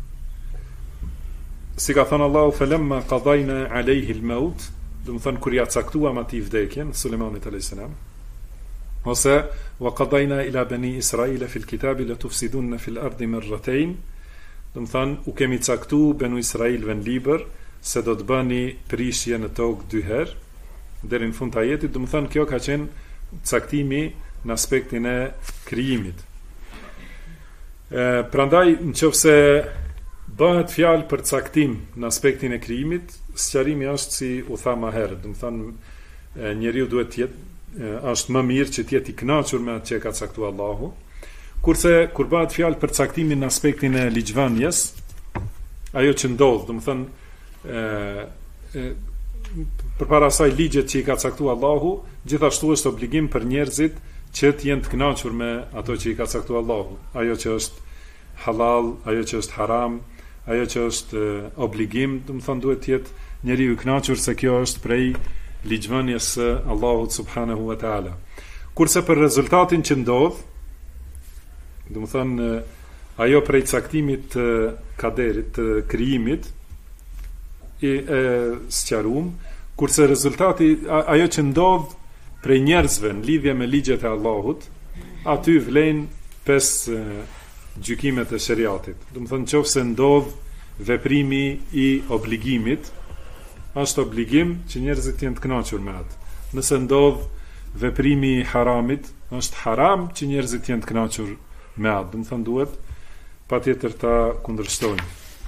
si ka thënë Allahu falamma qadayna alayhi al-maut, do të thonë kur ja caktuam atij vdekjen Sulejmanit alayhis salam, ose wa qadayna ila bani Israila fil kitabi la tufsiduna fil ardi marratayn, do të thonë u kemi caktuar banu Israilëve në libër se do të bëni prishje në tokë 2 herë deri në fund të ajetit. Do të thonë kjo ka qenë caktimi në aspektin e krijimit. Prandaj nëse bëhet fjalë për caktim në aspektin e krijimit, sqarimi është si u tha më herët, do të thonë njeriu duhet të jetë është më mirë që të jetë i kënaqur me atë që ka caktuar Allahu. Kurse kur bëhet fjalë për caktimin në aspektin e ligjvënies, ajo që ndodh, do të thonë përpara asaj ligjet që i ka caktuar Allahu, gjithashtu është obligim për njerëzit që të jenë të kënaqur me ato që i ka caktuar Allahu. Ajo që është halal, ajo që është haram, ajo që është obligim, do të thonë duhet të jetë njeriu i kënaqur se kjo është prej ligjvënies së Allahut subhanahu wa taala. Kurse për rezultatin që ndodh, do të thonë ajo prej caktimit të kaderit, të krijimit e sqaruam, kurse rezultati ajo që ndodh prej njerëzve në lidhje me ligjet e Allahut, aty vlen 5 gjykimet e shariatit. Do të thonë nëse ndodh veprimi i obligimit, është obligim që njerëzit jenë të kënaqur me atë. Nëse ndodh veprimi i haramit, është haram që njerëzit jenë të kënaqur me atë. Do të thonë duhet patjetër ta kundërshtojnë.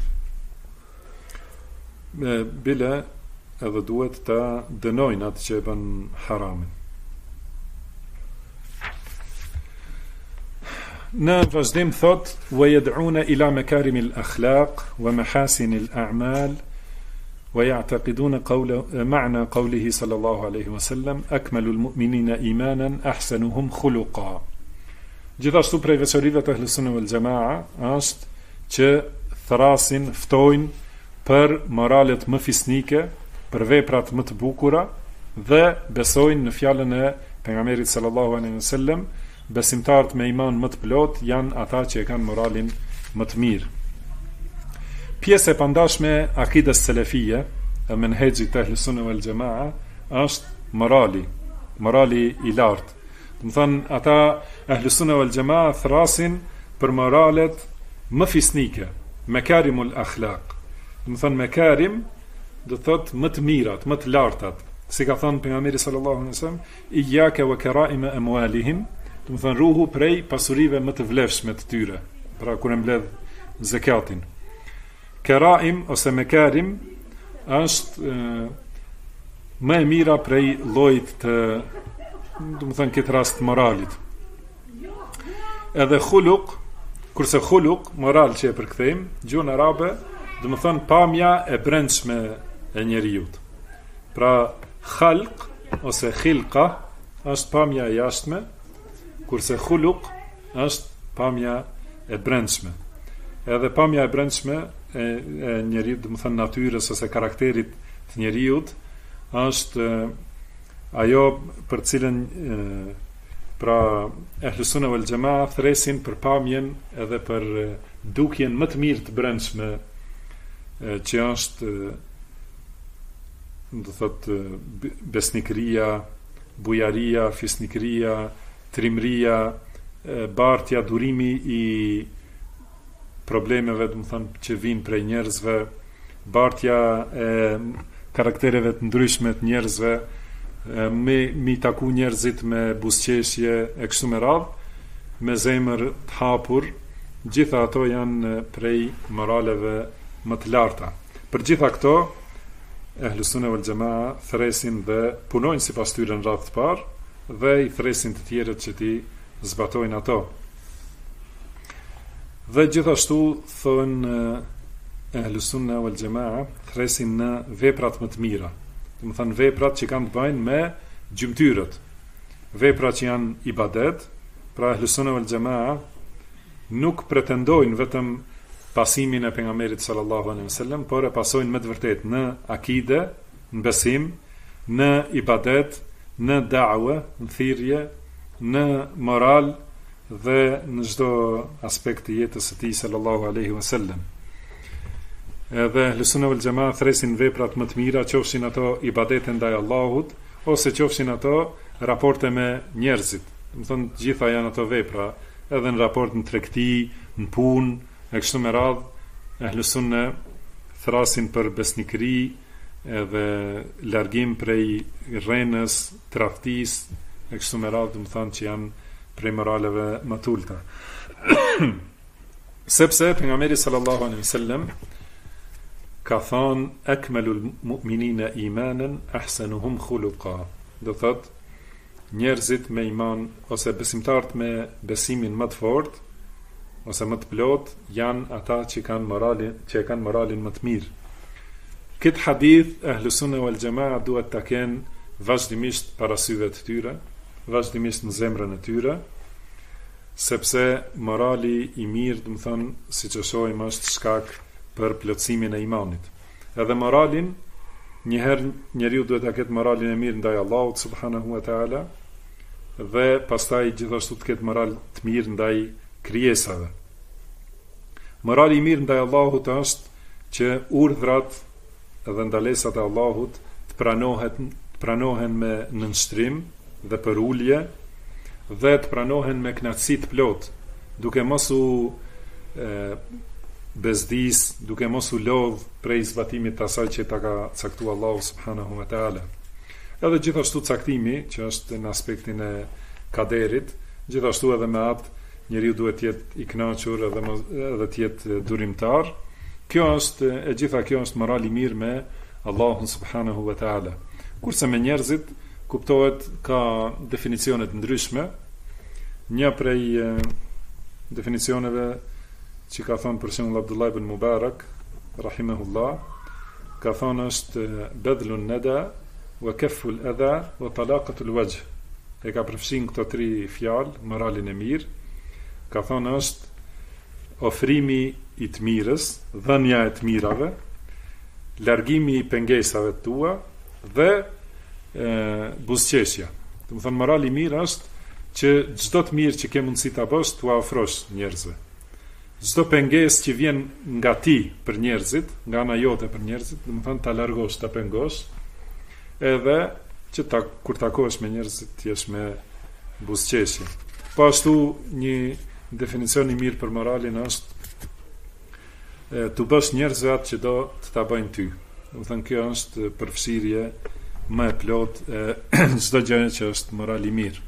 Bile edhe duhet ta dënojnë atë që e bën haramin. Në vazhdim thot وَيَدْعُونَ إِلَى مَكَارِمِ الْأَخْلَاقِ وَمَحَاسِنِ الْأَعْمَالِ وَيَعْتَقِدُونَ معنى قوله صلى الله عليه وسلم أكمل المؤمنين إيمانا أحسنهم خلقا. Gjithashtu prej veçorive të Ahlusunne wal Jamaa është që thrasin, ftojnë për moralet më fisnike, për veprat më të bukura dhe besojnë në fjalën e pejgamberit sallallahu alaihi wasallam. Besimtarët me iman më të plot janë ata që e kanë moralin më të mirë. Pjesë e pandashme akides selefie e menhexhit të Ahlusunne wal Jamaa është morali i lartë. Do të thonë ata Ahlusunne wal Jamaa thrasin për moralet më fisnike, mekarimul akhlaq. Do të thonë mekarim do të thotë më të mirat, më të lartat. Si ka thënë pejgamberi sallallahu alaihi wasallam, iyyaka wa karaim amwalihim, do të thonë ruhu prej pasurive më të vlefshme të tyre, pra kur e mbledh zakatin. Karaim ose mekarim është më e mira prej llojit të, do të thonë këtë rast moralit. Edhe khuluq, kurse khuluq, moral që e përkthejmë, gjuhën arabe, do të thonë pamja e brendshme e njeriut. Pra khalq ose khilqa është pamja e jashtme, kurse khuluq është pamja e brendshme. Edhe pamja e brendshme e njeriut, do të thonë natyrës ose karakterit të njeriut, është ajo për cilën pra Ahlusunne wal Jamaa thresin për pamjen edhe për dukjen më të mirë të brendshme që është do të thotë besnikëria, bujaria, fisnikëria, trimëria, bartja, durimi i problemeve, do të thonë që vijnë prej njerëzve, bartja e karaktereve të ndryshme të njerëzve, mi taku njerëzit me buzëqeshje e kështu me radhë, me zemër të hapur, gjitha ato janë prej moraleve më të larta. Për gjitha këto, Ahlusunne wal Jamaa thresin dhe punojnë sipas tyre në radhë të parë dhe i thresin të tjerët që ti zbatojnë ato. Dhe gjithashtu thonë Ahlusunne wal Jamaa thresin në veprat më të mira. Do të thonë veprat që kanë të bëjnë me gjymtyrët. Veprat që janë ibadet, pra Ahlusunne wal Jamaa nuk pretendojnë vetëm pasimin e pejgamberit sallallahu alaihi wasallam, por e pasojnë me të vërtetë në akide, në besim, në ibadet, në da'wa, në thirrje, në moral dhe në çdo aspekt të jetës së tij sallallahu alaihi wasallam. Edhe Ahlusunne wal Jamaa thresin veprat më të mira, qofshin ato ibadete ndaj Allahut ose qofshin ato raporte me njerëzit. Do të thonë gjitha janë ato vepra, edhe në raport në tregti, në punë, e kështu me radhë. Ahlusunne thrasin për besnikëri edhe largim prej rrenës, tradhtis, e kështu me radhë, do të thonë që janë prej moraleve më të ulta. Sepse pejgamberi sallallahu alaihi wasallam ka thonë akmalul mu'minina imanan ahsanuhum khuluqa. Do thot njerëzit me iman ose besimtarët me besimin më të fortë ose më të plot janë ata që kanë moralin më të mirë. Këtë hadith Ahlus Sunna wal Jamaa duhet ta kenë vazhdimisht para syve të tyre, vazhdimisht në zemrën e tyre, sepse morali i mirë, do të thonë, siç e shohim, është shkak për plotësimin e imanit. Edhe moralin, njëherë njeriu duhet ta ketë moralin e mirë ndaj Allahut subhanahu wa taala, dhe pastaj gjithashtu të ketë moral të mirë ndaj krijesave. Morali i mirë ndaj Allahut është që urdhrat dhe ndalesat e Allahut të pranohen me nënshtrim dhe për ulje, dhe të pranohen me kënaqësi të plot, duke mos u bezdis, duke mos u lodh prej zbatimit të asaj që ta ka caktuar Allahu subhanahu wa taala. Edhe gjithashtu caktimi, që është në aspektin e kaderit, gjithashtu edhe me atë njeriu duhet të jetë i kënaqur edhe të jetë durimtar. Kjo është morali i mirë me Allahun subhanahu wa taala. Kurse me njerëzit kuptohet ka definicione të ndryshme. Një prej definicioneve që ka thonë për shembull Abdullah ibn Mubarak rahimahullah, ka thonë është badlun nada wa kafful adha wa talaqatul wajh. E ka përfshin këto tri fjalë, moralin e mirë. Ka thonë është ofrimi i të mirës, dhënia e të mirave, largimi i pengesave tua dhe buzëqeshja. Do të thonë morali i mirë është që çdo të mirë që ke mundësi ta bësh, t'ua ofrosh njerëzve. Çdo pengesë që vjen nga ti për njerëzit, nga ana jote për njerëzit, do të thonë ta largosh, ta pengosh, edhe që kur takohesh me njerëzit të jesh me buzëqeshje. Po ashtu një definicion i mirë për moralin është të bësh njerëzve atë që do të ta bëjnë ty. Do të thënë kjo është përfshirje më e plot e çdo gjë që është moral i mirë.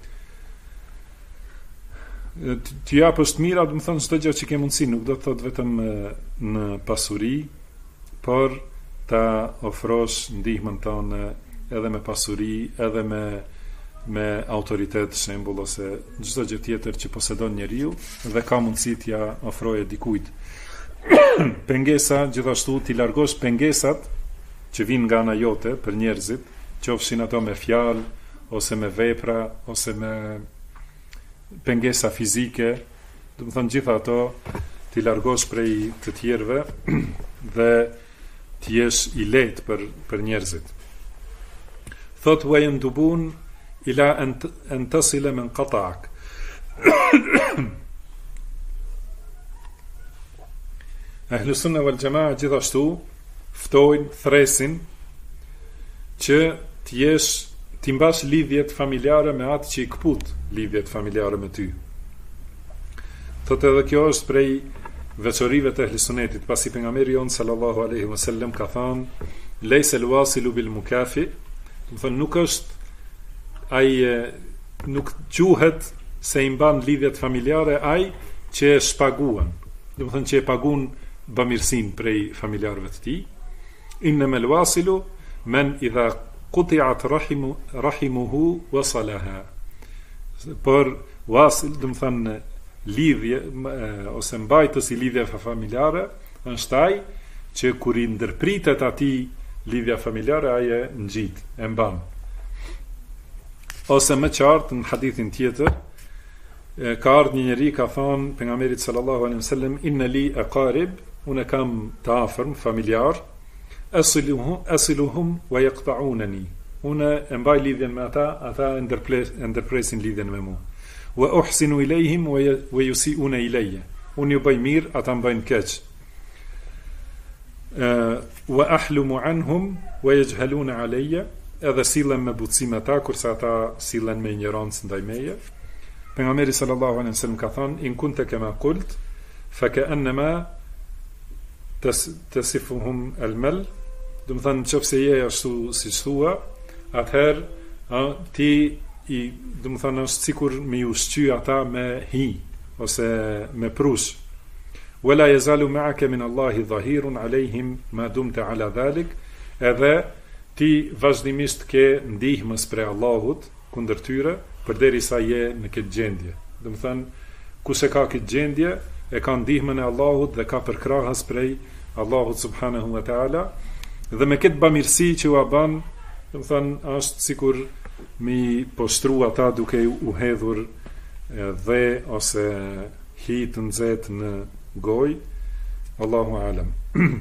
Të japësh të mira, do të thënë çdo gjë që ke mundësi, nuk do të thotë vetëm në pasuri, por ta ofrosh ndihmën tënde edhe me pasuri, edhe me autoritet, shembull, ose çdo gjë tjetër që posedon njeriu dhe ka mundësi t'ja ofroje dikujt. Pengesa, gjithashtu t'i largosh pengesat që vinë nga ana jote për njerëzit, qofshin ato me fjalë ose me vepra ose me pengesa fizike, do të thonë gjitha ato t'i largosh prej të tjerëve dhe t'jesh i lehtë për njerëzit. Thot wa yandubun ila an tasila man qata'ak. Ahlus Sunna wal Jamaa gjithashtu ftojnë, thresin që ti mbash lidhjet familjare me atë që i kput lidhjet familjare me ty. Thot edhe kjo është prej veçorive të Ahlus Sunnetit, pasi pejgamberi jon sallallahu alaihi wasallam ka thënë laysa al-wasilu bil mukafi, do të thonë nuk quhet se i mban lidhjet familjare ai që e shpaguan, do të thonë që e pagun bamirësin prej familjarëve të tij. Innamal wasilu man idha quti'at rahimuhu wasalaha. Por wasil, do të thonë lidhje ose mbajtës i lidhjeve familjare është ai që kur i ndërpritet atij lidhja familjare, ai e ngjit, e mban. Ose më qartë në hadithin tjetër ka ardhur një njeri ka thonë pejgamberit sallallahu alaihi wasallam inna li aqarib, unë kam të afërm familjar, asiluhum wa yaqta'unani, unë e mbaj lidhjen me ata ndërpresin lidhjen me mua. Wa uhsinu ilayhim wa yusi'una ilayya, unë ju bëj mirë, ata më bëjnë keq. Wa ahlumu anhum wa yajhaluna alayya, edhe sillen me butësi me ata, kurse ata sillen me ignorancë ndaj meje. Pejgamberi sallallahu alaihi wasallam ka thënë in kunta kama qult fa ka'annama tasifuhum al-mal, do të thënë nëse je ashtu siç thua, atëherë ti do të thënë është sikur me ushqy ata me hi ose me prush. wala yazalu ma'aka min Allahi dhahirun alejhim ma dumta ala dhalik, edhe ti vazhdimisht ke ndihmës prej Allahut kundër tyre përderisa je në këtë gjendje. Do të thënë, kush e ka këtë gjendje e ka ndihmën e Allahut dhe ka përkrahas prej Allahut subhanahu wa taala, dhe me këtë bamirësi që u bën, do të thënë, është sikur mi poshtru ata duke u hedhur dhe ose hi të nxehtë në gojë. Allahu alam.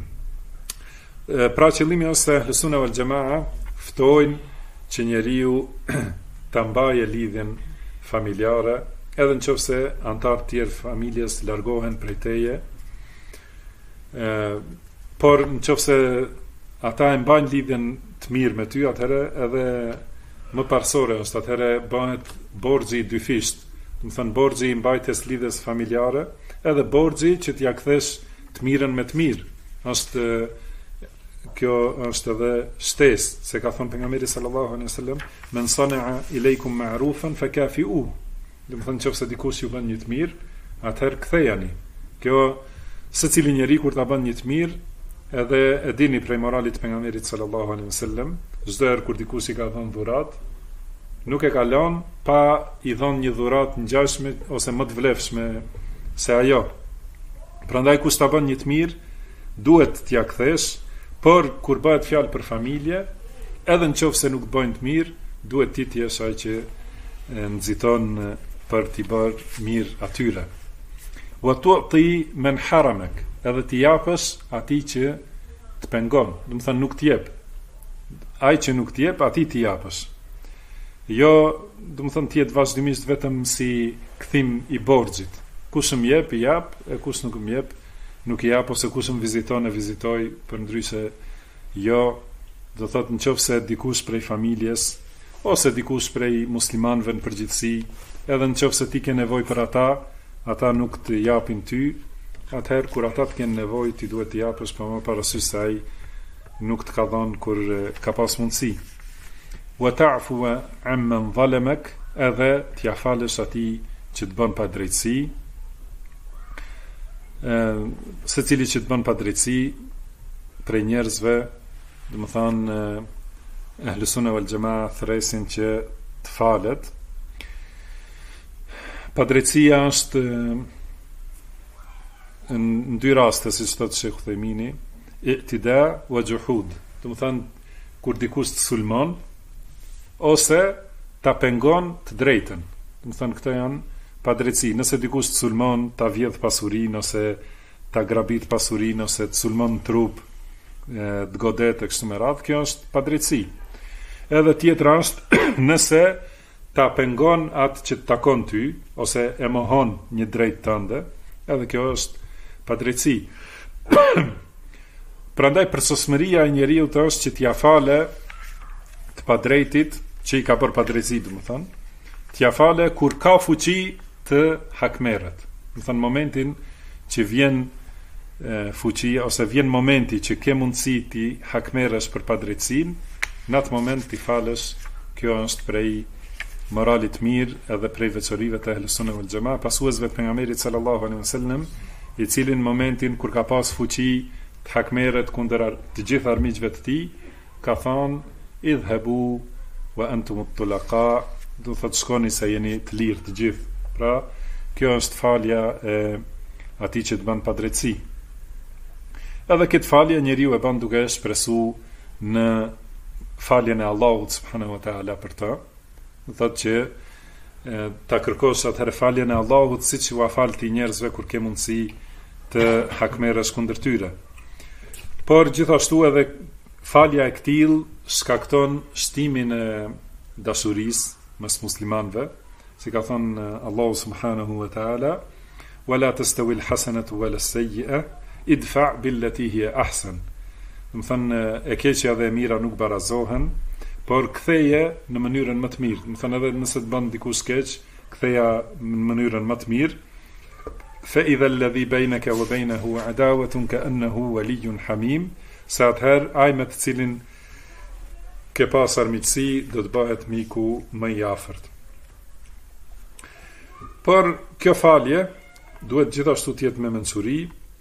Pra qëllimi është Ahlus Sunna wal Jamaa ftojnë që njeriu ta mbajë lidhjen familjare, edhe nëse antar të tjerë familjes largohen prej teje, por nëse ata e mbajnë lidhjen të mirë me ty, atëherë edhe më parsore është, atëherë bëhet borxhi i dyfisht, do të thënë borxhi i mbajtjes lidhjes familjare, edhe borxhi që t'ia kthesh të mirën me të mirë. Kjo është edhe shtesë, se ka thënë pejgamberi sallallahu alaihi wasallam, men sana'a ileikum ma'rufan fakafi'u. Do të thënë nëse dikush ju bën një të mirë, atëherë kthejani. Kjo secili njeri kur ta bën një të mirë, edhe e dini prej moralit të pejgamberit sallallahu alaihi wasallam, çdo herë kur dikush i ka dhënë dhuratë, nuk e ka lënë pa i dhënë një dhuratë ngjashme ose më të vlefshme se ajo. Prandaj kush ta bën një të mirë, duhet t'ia kthesh, por kur bëhet fjalë për familje, edhe nëse nuk bëjnë të mirë, duhet ti të jesh ai që nxiton për t'i bërë mirë atyre. Wa tu'ti men haramak, edhe t'i japësh atij që të pengon, do të thënë nuk t'i jep. Ai që nuk t'i jep, atij t'i japësh. Jo, do të thënë, t'jetë vazhdimisht vetëm si kthim i borxhit. Kush më jep, i jap, e kush nuk më jep, nuk i jap, ose kush më viziton, e vizitoj, për ndryshe jo. Do thotë nëse dikush prej familjes, ose dikush prej muslimanëve në përgjithësi, edhe nëse ti ke nevojë për ata, ata nuk të japin ty, atëherë kur ata të kenë nevojë, ti duhet të japësh, pa më parasysh se ai nuk të ka dhënë kur ka pas mundësi. Wa ta'fu amman zalamak, edhe t'ia falësh atij që të bën pa drejtësi, secili që të bën pa drejtësi prej njerëzve, do të thonë Ahlus Sunna wal Jamaa thresin që të falet. Padrejtësia është në dy raste, siç thotë Sheikh Uthejmini, i'tida wa juhud. Do të thonë kur dikush të sulmon ose ta pengon të drejtën. Do të thonë këto janë padrejtësi. Nëse dikush të sulmon, ta vjedh pasurinë, ose ta grabit pasurinë, ose të sulmon në trup, të godet e kështu me radhë, kjo është padrejtësi. Edhe tjetër është nëse ta pengon atë që të takon ty, ose e mohon një drejt tënde, edhe kjo është padrejtësi. Prandaj përsosmëria e njeriu të është që t'ia fale të padrejtit që i ka bërë padrejtësi, domethënë, t'ia fale kur ka fuqi të hakmerret. Do thënë momentin që vjen fuqia, ose vjen momenti që ke mundësi ti hakmerresh për padrejtësinë, në atë moment ti falesh. Kjo është prej moralit mirë edhe prej veçorive të Ahlus Sunna wal Jamaa, pasuesve të pejgamberit sallallahu alaihi wasallam, i cili në momentin kur ka pas fuqi të hakmerret kundër të gjithë armiqve të tij, ka thënë idhhabu wa antum at-tulaqa, do të thotë shkoni se jeni të lirë të gjithë. Pra, kjo është falja e atij që të bën padrejtësi. Edhe këtë falje njeriu e bën duke shpresu në faljen e Allahut subhanahu wa taala për të. Do thotë që ta kërkosh atëherë faljen e Allahut siç u fal ti njerëzve kur ke mundësi të hakmerresh kundër tyre. Por gjithashtu edhe falja e këtill shkakton shtimin e dashurisë mes muslimanëve, si ka thënë Allahu subhanahu wa taala, wala tastawi al-hasanatu wala as-sayyi'a idfa' billati hiya ahsan. Do të thënë e keqja dhe e mira nuk barazohen, por ktheje në mënyrën më të mirë. Do të thënë edhe nëse të bën dikush keq, ktheja në mënyrën më të mirë. Fa idha alladhi baynaka wa baynahu adawatun ka'annahu waliyyun hamim, sa atëherë ai me të cilin ke pas armiqësi do të bëhet miku më i afërt. Por kjo falje duhet gjithashtu të jetë me mençuri,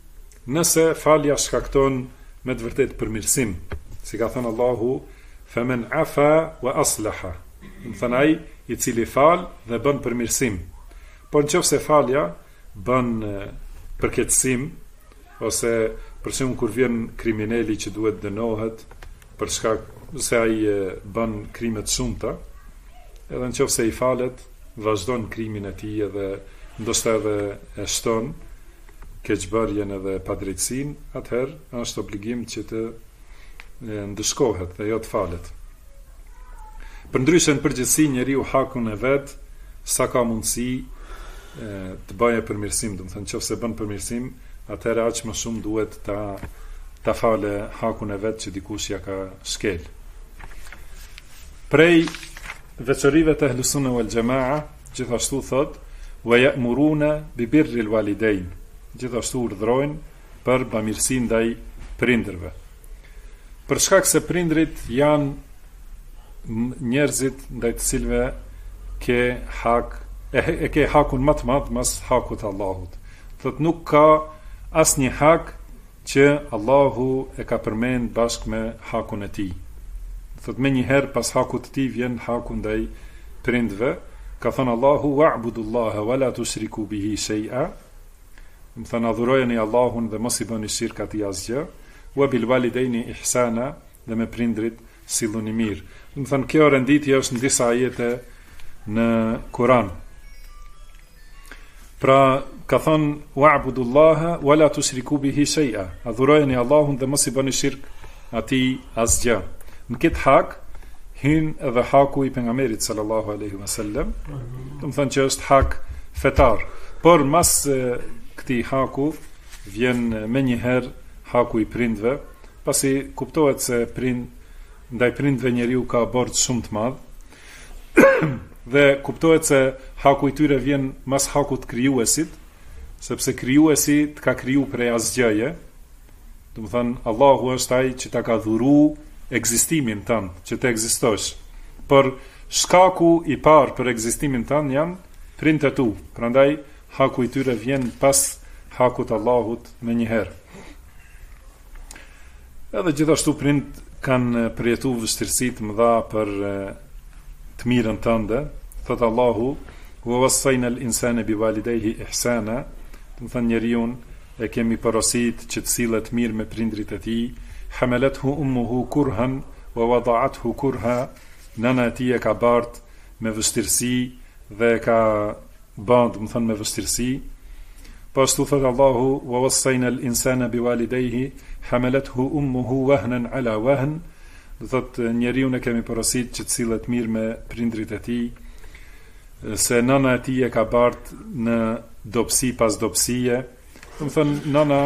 nëse falja shkakton me të vërtet përmirësim, si ka thënë Allahu, faman afa wa aslaha, do të thënë ai i cili fal dhe bën përmirësim. Por nëse falja bën përkeqësim, ose për shembull kur vjen kriminali që duhet dënohet për shkak se ai bën krime të shumta, edhe nëse i falet, vazhdon krimin e tij edhe ndoshta edhe e shton keqbërjen edhe padrejtësinë, atëherë është obligim që të ndëshkohet dhe jo të falet. Përndryshe në përgjithësi njeriu hakun e vet sa ka mundësi të bëjë përmirësim, do të thënë nëse bën përmirësim, atëherë aq më shumë duhet ta fale hakun e vet që dikush ja ka shkel. Prej veçorive të ehlusunne wal jamaa, gjithashtu thot wa ya'muruna bi birri al walidain, gjithashtu urdhrojnë për bamirësi ndaj prindërve. Për shkak se prindrit janë njerëzit ndaj të cilëve ke hakun më të madh mas hakut të Allahut. Thot nuk ka asnjë hak që Allahu e ka përmend bashkë me hakun e tij. Thot më njëherë pas hakut të tij vjen haku ndaj prindve, ka thënë Allahu wa'budullaha wa la tushriku bihi shay'a. Më thënë adhurojeni Allahun dhe mos i bëni shirk atij asgjë, wa bil walidaini ihsana, dhe me prindrit silluni mirë. Më thënë kjo renditje është në disa ajete në Kur'an. Pra ka thënë wa'budullaha wa la tushriku bihi shay'a, adhurojeni Allahun dhe mos i bëni shirk atij asgjë. Në këtë hak hyn edhe haku i pejgamberit sallallahu alaihi wasallam, do të thënë që është hak fetar, por mas këtij haku vjen më njëherë haku i prindve, pasi kuptohet se ndaj prindve njeriu ka borxh shumë të madh, dhe kuptohet se haku i tyre vjen mas hakut të krijuesit, sepse krijuesi të ka kriju prej asgjëje. Do të thënë Allahu është ai që ta ka dhuruar ekzistimin tënd, që të ekzistosh. Por shkaku i parë për ekzistimin tënd janë prindët tu. Prandaj haku i tyre vjen pas hakut Allahut më njëherë. Edhe gjithashtu prindët kanë përjetuar vështirësi të mëdha për të mirën tënde. Thot Allahu, wa wassayna al-insana biwalidayhi ihsana, do të thënë njeriu e kemi porosit që të sillet mirë me prindrit e tij. Hamalathu ummuhu kurhan wa wada'athu kurha, nana e tij e ka bart me vështirësi dhe ka bën, do të thënë me vështirësi. Pashtu thot Allahu, wa wassayna al-insana biwalidayhi hamalathu ummuhu wahnan ala wahn, do thot njeriu ne kemi porosit që të sillet mirë me prindrit e tij, se nana e tij e ka bart në dobësi pas dobësie. Do të thënë nana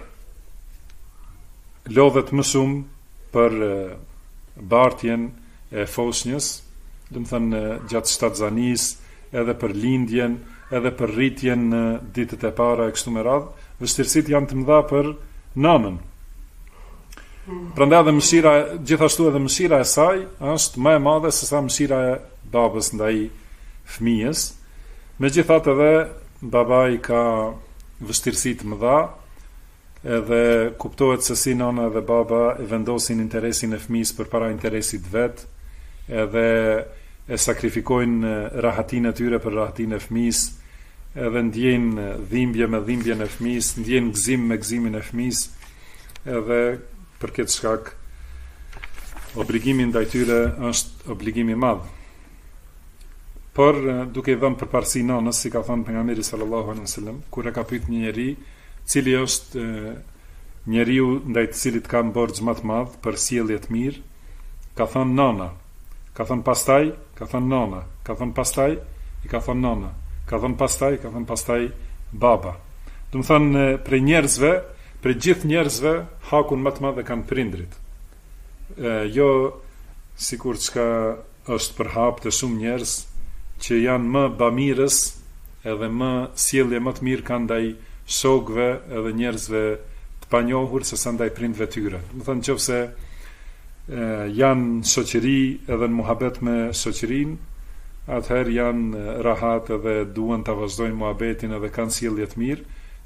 lodhet më shumë për bartjen e foshnjës, do të thënë gjatë shtatzanisë, edhe për lindjen, edhe për rritjen në ditët e para e kështu me radhë. Vështirësitë janë të mëdha për nanën. Prandaj edhe mëshira, gjithashtu edhe mëshira e saj është më e madhe se sa mëshira e babës ndaj fëmijës. Megjithatë edhe babai ka vështirësi të mëdha, edhe kuptohet se si nana dhe baba e vendosin interesin e fëmijës përpara interesit vet, edhe e sakrifikojnë rahatin e tyre për rahatin e fëmijës, edhe ndjejnë dhimbje me dhimbjen e fëmijës, ndjejnë gëzim me gëzimin e fëmijës, edhe për këtë shkak obligimi ndaj tyre është obligim i madh. Por duke i dhënë përparësi nanës, si ka thënë pejgamberi sallallahu alaihi wasallam, kur e ka pyet një njeri cili është njeriu ndaj të cilit ka borxh më të madh për sjellje të mirë, ka thënë nana, ka thënë pastaj, ka thënë nana, ka thënë pastaj, i ka thënë nana, ka thënë pastaj, ka thënë pastaj baba. Do të thënë për njerëzve, për gjithë njerëzve hakun më të madh e kanë prindrit. Jo sikur çka është për hap të shumë njerëz që janë më bamirës edhe më sjellje më të mirë kanë ndaj shokëve edhe njerëzve të panjohur se sa ndaj prindve tyre. Do të thënë nëse janë shoqëri edhe në muhabet me shoqërinë, atëherë janë rahat edhe duan ta vazhdojnë muhabetin edhe kanë sjellje të mirë,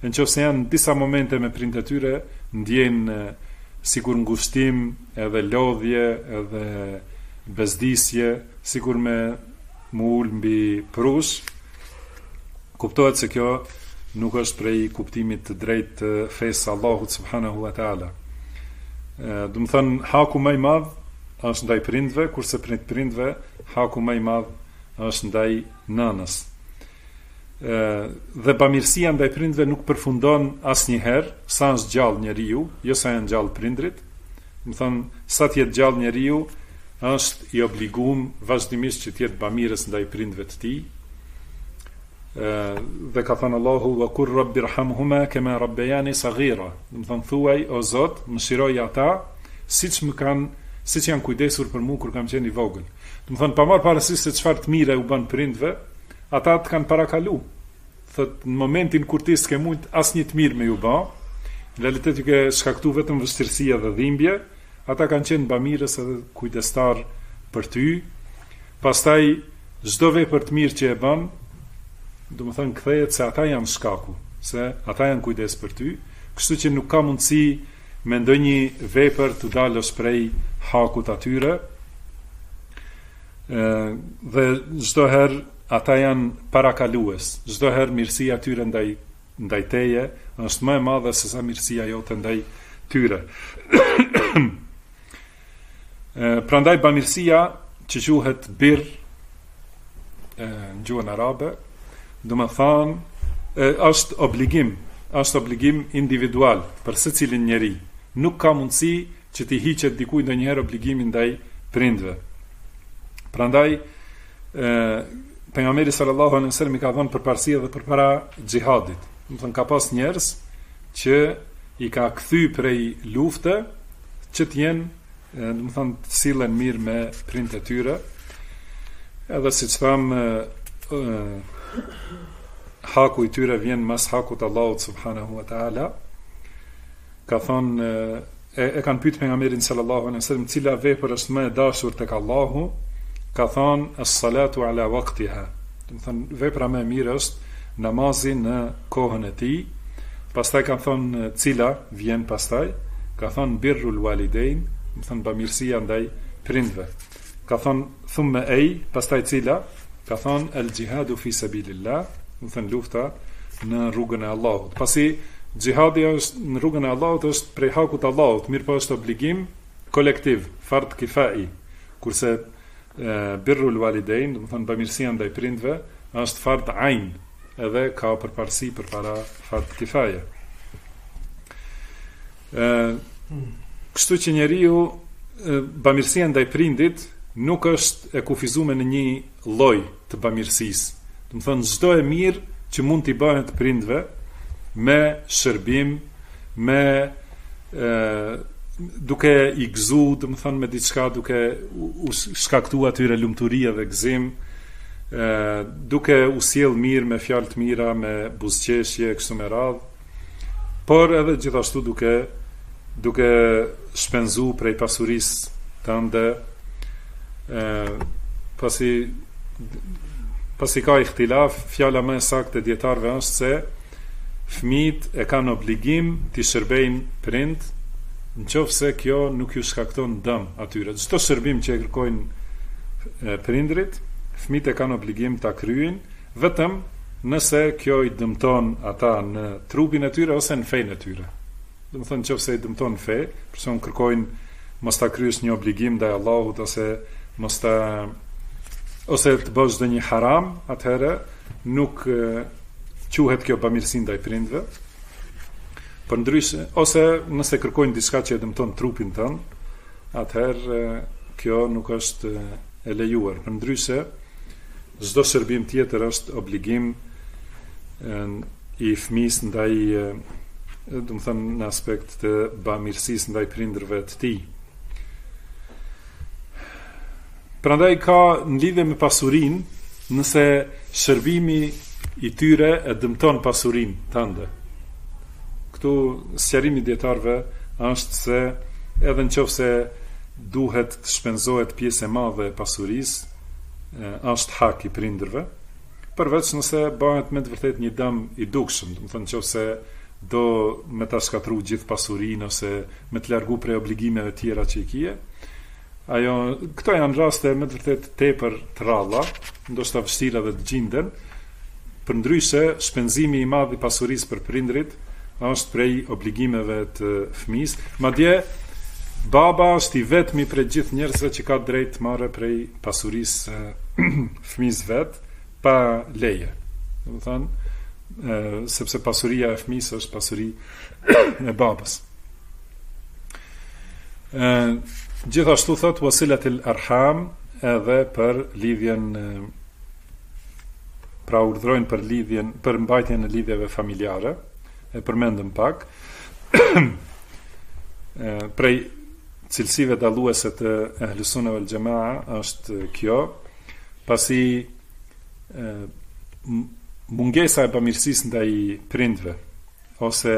nëse janë disa momente me prindët e tyre, ndjejnë sikur ngushtim, edhe lodhje, edhe bezdisje, sikur me ul mbi prush, kuptohet se kjo nuk është prej kuptimit të drejtë të fesë Allahut subhanahu wa taala. Do të thënë, haku më i madh është ndaj prindve, kurse prindve haku më i madh është ndaj nënës. Dhe bamirësia ndaj prindve nuk përfundon asnjëherë sa është gjallë njeriu, jo sa janë gjallë prindrit. Do të thënë, sa të jetë gjallë njeriu, është i obliguar vazhdimisht që të jetë bamirës ndaj prindve të tij. Dhe ka thënë Allahu wa kur rabbirhamhuma kama rabbayani saghira. Do të thënë, thuaj o Zot, mëshiroj ata siç janë kujdesur për mua kur kam qenë i vogël. Do të thënë, pa marrë parasysh se çfarë të mire u bën prindve, ata të kanë parakalu. Thot, në momentin kur ti s'ke mund asnjë të mirë me ju bë, në realitet ju ke shkaktu vetëm vështirësia dhe dhimbje, ata kanë qenë bamirës edhe kujdestar për ty. Pastaj çdo vepër të mirë që e bën, do të thënë, kthehet se ata janë shkaku, se ata janë kujdes për ty, kështu që nuk ka mundësi me ndonjë vepër të dalësh prej hakut atyre. Dhe çdo herë ata janë parakalues. Çdo herë mirësia atyre ndaj teje është më e madhe se sa mirësia jote ndaj tyre. Prandaj bamirësia që quhet birr në gjuhën arabe, do të thonë është obligim individual për secilin njeri. Nuk ka mundësi që t'i hiqet dikujt ndonjëherë obligimi ndaj prindve. Prandaj pejgamberi sallallahu alaihi wasallam i ka dhënë përparësi edhe përpara xhihadit. Do të thonë, ka pas njerëz që i ka kthy prej lufte që të jenë, do të thonë, të sillen mirë me prindët e tyre. Edhe siç tham, haku i tyre vjen mas hakut Allahut subhanahu wa taala. Ka thonë, e kanë pyetur pejgamberin sallallahu alaihi wasallam cila vepër është më e dashur tek Allahu. Ka thonë as-salatu ala waqtiha. Do të thonë, vepra më e mirë është namazi në kohën e tij. Pastaj ka thonë cila vjen pastaj. Ka thonë birrul walidain, do të thonë bamirësia ndaj prindve. Ka thonë thumma ay, pastaj cila? Ka thonë el jihadu fi sabilillah, do të thonë lufta në rrugën e Allahut. Pasi xhihadi është në rrugën e Allahut është prej hakut Allahut, mirë po është obligim kolektiv, fard kifai. Kurse birrul walidain, do të thonë bamirësia ndaj prindve, është fard ain, edhe ka përparësi përpara fard kifaje. Kështu që njeriu, bamirësia ndaj prindit nuk është e kufizuar në një lloj të bamirësisë. Do të thonë, çdo e mirë që mund t'i bëhet prindve me shërbim, me duke i gëzu, do të thonë, me diçka, duke u shkaktuar atyre lumturi dhe gëzim, duke u sjell mirë me fjalë të mira, me buzëqeshje kështu me radhë, por edhe gjithashtu duke shpenzu prej pasurisë tënde, pasi ka ihtilaf, fjala më e saktë e dietarëve është se fëmijët e kanë obligim t'i shërbejnë prind, nëse kjo nuk ju shkakton dëm atyre. Çdo shërbim që e kërkojnë prindrit, fëmijët e kanë obligim ta kryejnë, vetëm nëse kjo i dëmton ata në trupin e tyre ose në fenë e tyre. Do të thonë, nëse i dëmton fe, për shembull kërkojnë mos ta kryesh një obligim ndaj Allahut ose të bësh ndonjë haram, atëherë nuk quhet kjo bamirësi ndaj prindve. Përndryshe, ose nëse kërkojnë diçka që e dëmton trupin tënd, atëherë kjo nuk është e lejuar. Përndryshe, çdo shërbim tjetër është obligim i fëmijës ndaj, do të thënë, në aspekt të bamirësisë ndaj prindërve të tij. Prandaj ka në lidhje me pasurinë, nëse shërbimi i tyre e dëmton pasurinë tënde. Këtu sqarimi i dietarëve është se edhe nëse duhet të shpenzohet pjesë e madhe e pasurisë, është hak i prindërve, përveç nëse bëhet me të vërtet një dëm i dukshëm, do të thënë nëse do me ta shkatërru gjithë pasurinë ose me të largu prej obligimeve tjera që i kije. Këto janë raste me të vërtet tepër të rralla, ndoshta vështira dhe të gjinden. Përndryshe, shpenzimi i madh i pasurisë për prindrit është prej obligimeve të fëmisë. Madje baba është i vetmi prej gjithë njerëzve që ka drejt të marrë prej pasurisë fëmisë vet pa leje. Do të thënë, sepse pasuria e fëmisë është pasuri e babas. Gjithashtu thot wasilatul arham, edhe për lidhjen, pra urdhrojnë për mbajtjen e lidhjeve familjare, e përmendëm pak. Prej cilësive dalluese të Ahlus Sunne wal Jamaa është kjo, pasi mungesa e bamirësisë ndaj prindve ose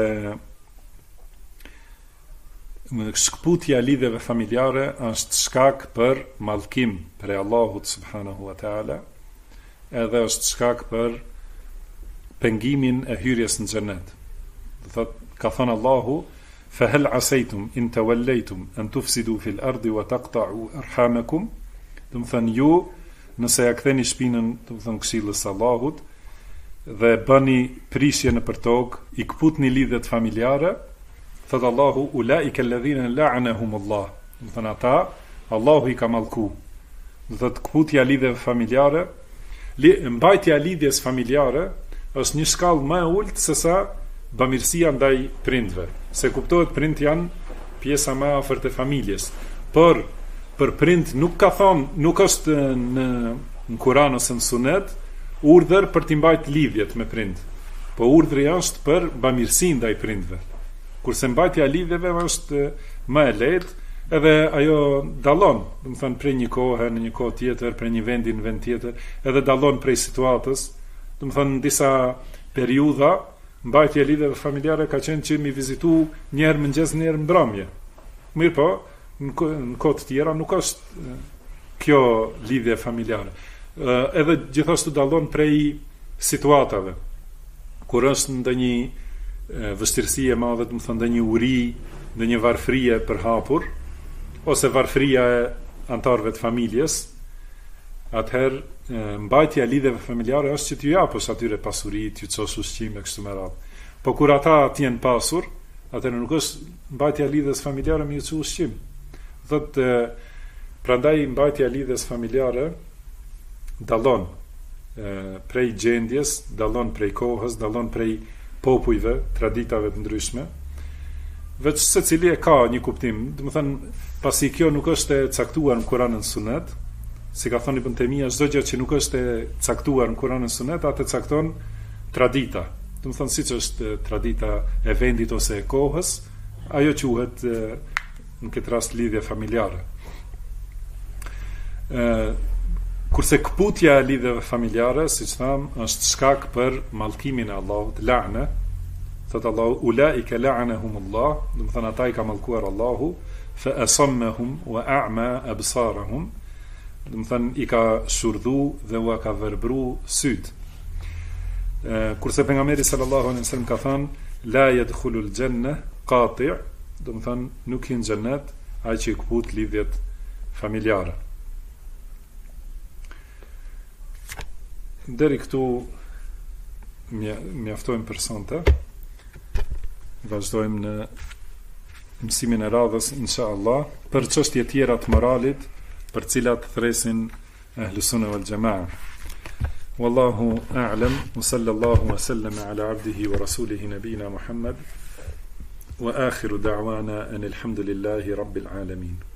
shkputja e lidhjeve familjare është shkak për mallkim prej Allahut subhanahu wa taala, edhe është shkak për pengimin e hyrjes në xhenet. Do thot, ka thënë Allahu: "Fa hal asaytum in tawallaytum an tufsidu fil ardi wa taqta'u arhamakum." Do të thënë, ju nëse ja ktheni shpinën, do të thënë këshillës së Allahut, dhe bëni prishje nëpër tokë, i kputni lidhjet familjare, thot Allahu: "Ulaika alladhina la'anahumullah." Do thënë, ata Allahu i ka mallku. Do thot, kputja e lidhjeve familjare, mbajtja e lidhjes familjare është një shkallë më e ulët se sa bamirësia ndaj prindve. Se kuptohet, prind janë pjesa më e afërt e familjes. Por për prind nuk ka thonë, nuk është në Kur'an ose në Sunet urdhër për t'i mbajt lidhjet me prind. Po urdhri është për bamirësinë ndaj prindve. Kurse mbajtja e lidhjeve është më e lehtë, edhe ajo dallon, do të thënë, prej një kohe në një kohë tjetër, prej një vendi në vend tjetër, edhe dallon prej situatës. Do të thënë, në disa periudha mbajtja e lidhjeve familjare ka qenë që mi vizitu një herë mëngjes, një herë mbrëmje. Mirë po, në kohë të tjera nuk është kjo lidhje familjare. Edhe gjithashtu dallon prej situatave. Kur është ndonjë vështirësi e madhe, do të thënë ndonjë uri, ndonjë varfërie për hapur, ose varfëria e antarëve të familjes, atëherë mbajtja e lidhjeve familjare është që t'ju japësh atyre pasuri, t'ju çosh ushqim e kështu me radhë. Po kur ata t'jen pasur, atëherë nuk është mbajtja e lidhjes familjare me ju ushqim. Thotë, prandaj mbajtja e lidhjes familjare dallon prej gjendjes, dallon prej kohës, dallon prej popujve, traditave të ndryshme. Veç secili e ka një kuptim. Do të thënë, pasi kjo nuk është e caktuar në Kur'an dhe Sunet, si ka thënë Ibn Taymija, çdo gjë që nuk është e caktuar në Kur'an dhe Sunet, atë cakton tradita. Do të thënë, siç është tradita e vendit ose e kohës, ajo quhet në këtë rast lidhje familjare. Kurse kputja e lidhjeve familjare, siç tham, është shkak për mallkimin e Allahut, la'ne. Thot Allahu: "Ulaika la'anahumullah", do të thënë, ata i ka mallkuar Allahu, fa asammahum wa a'ma absarahum, do të thënë, i ka shurdhu dhe u ka verbru syt. Kurse pejgamberi sallallahu alaihi wasallam ka thënë: "La yadkhulul janna qati'", do të thënë, nuk hyn në xhenet ai që i kput lidhjet familjare. Deri këtu mjaftojmë për sonte. Vazhdojmë në mësimin e radhës, inshallah, për çështje tjera të moralit, për cilat thresin Ahlus Sunne wal Jamaa. Wallahu a'lam, wa sallallahu wa sallama ala abdihi wa rasulihi nabina Muhammad, wa akhiru da'wana anil hamdulillahi rabbil alamin.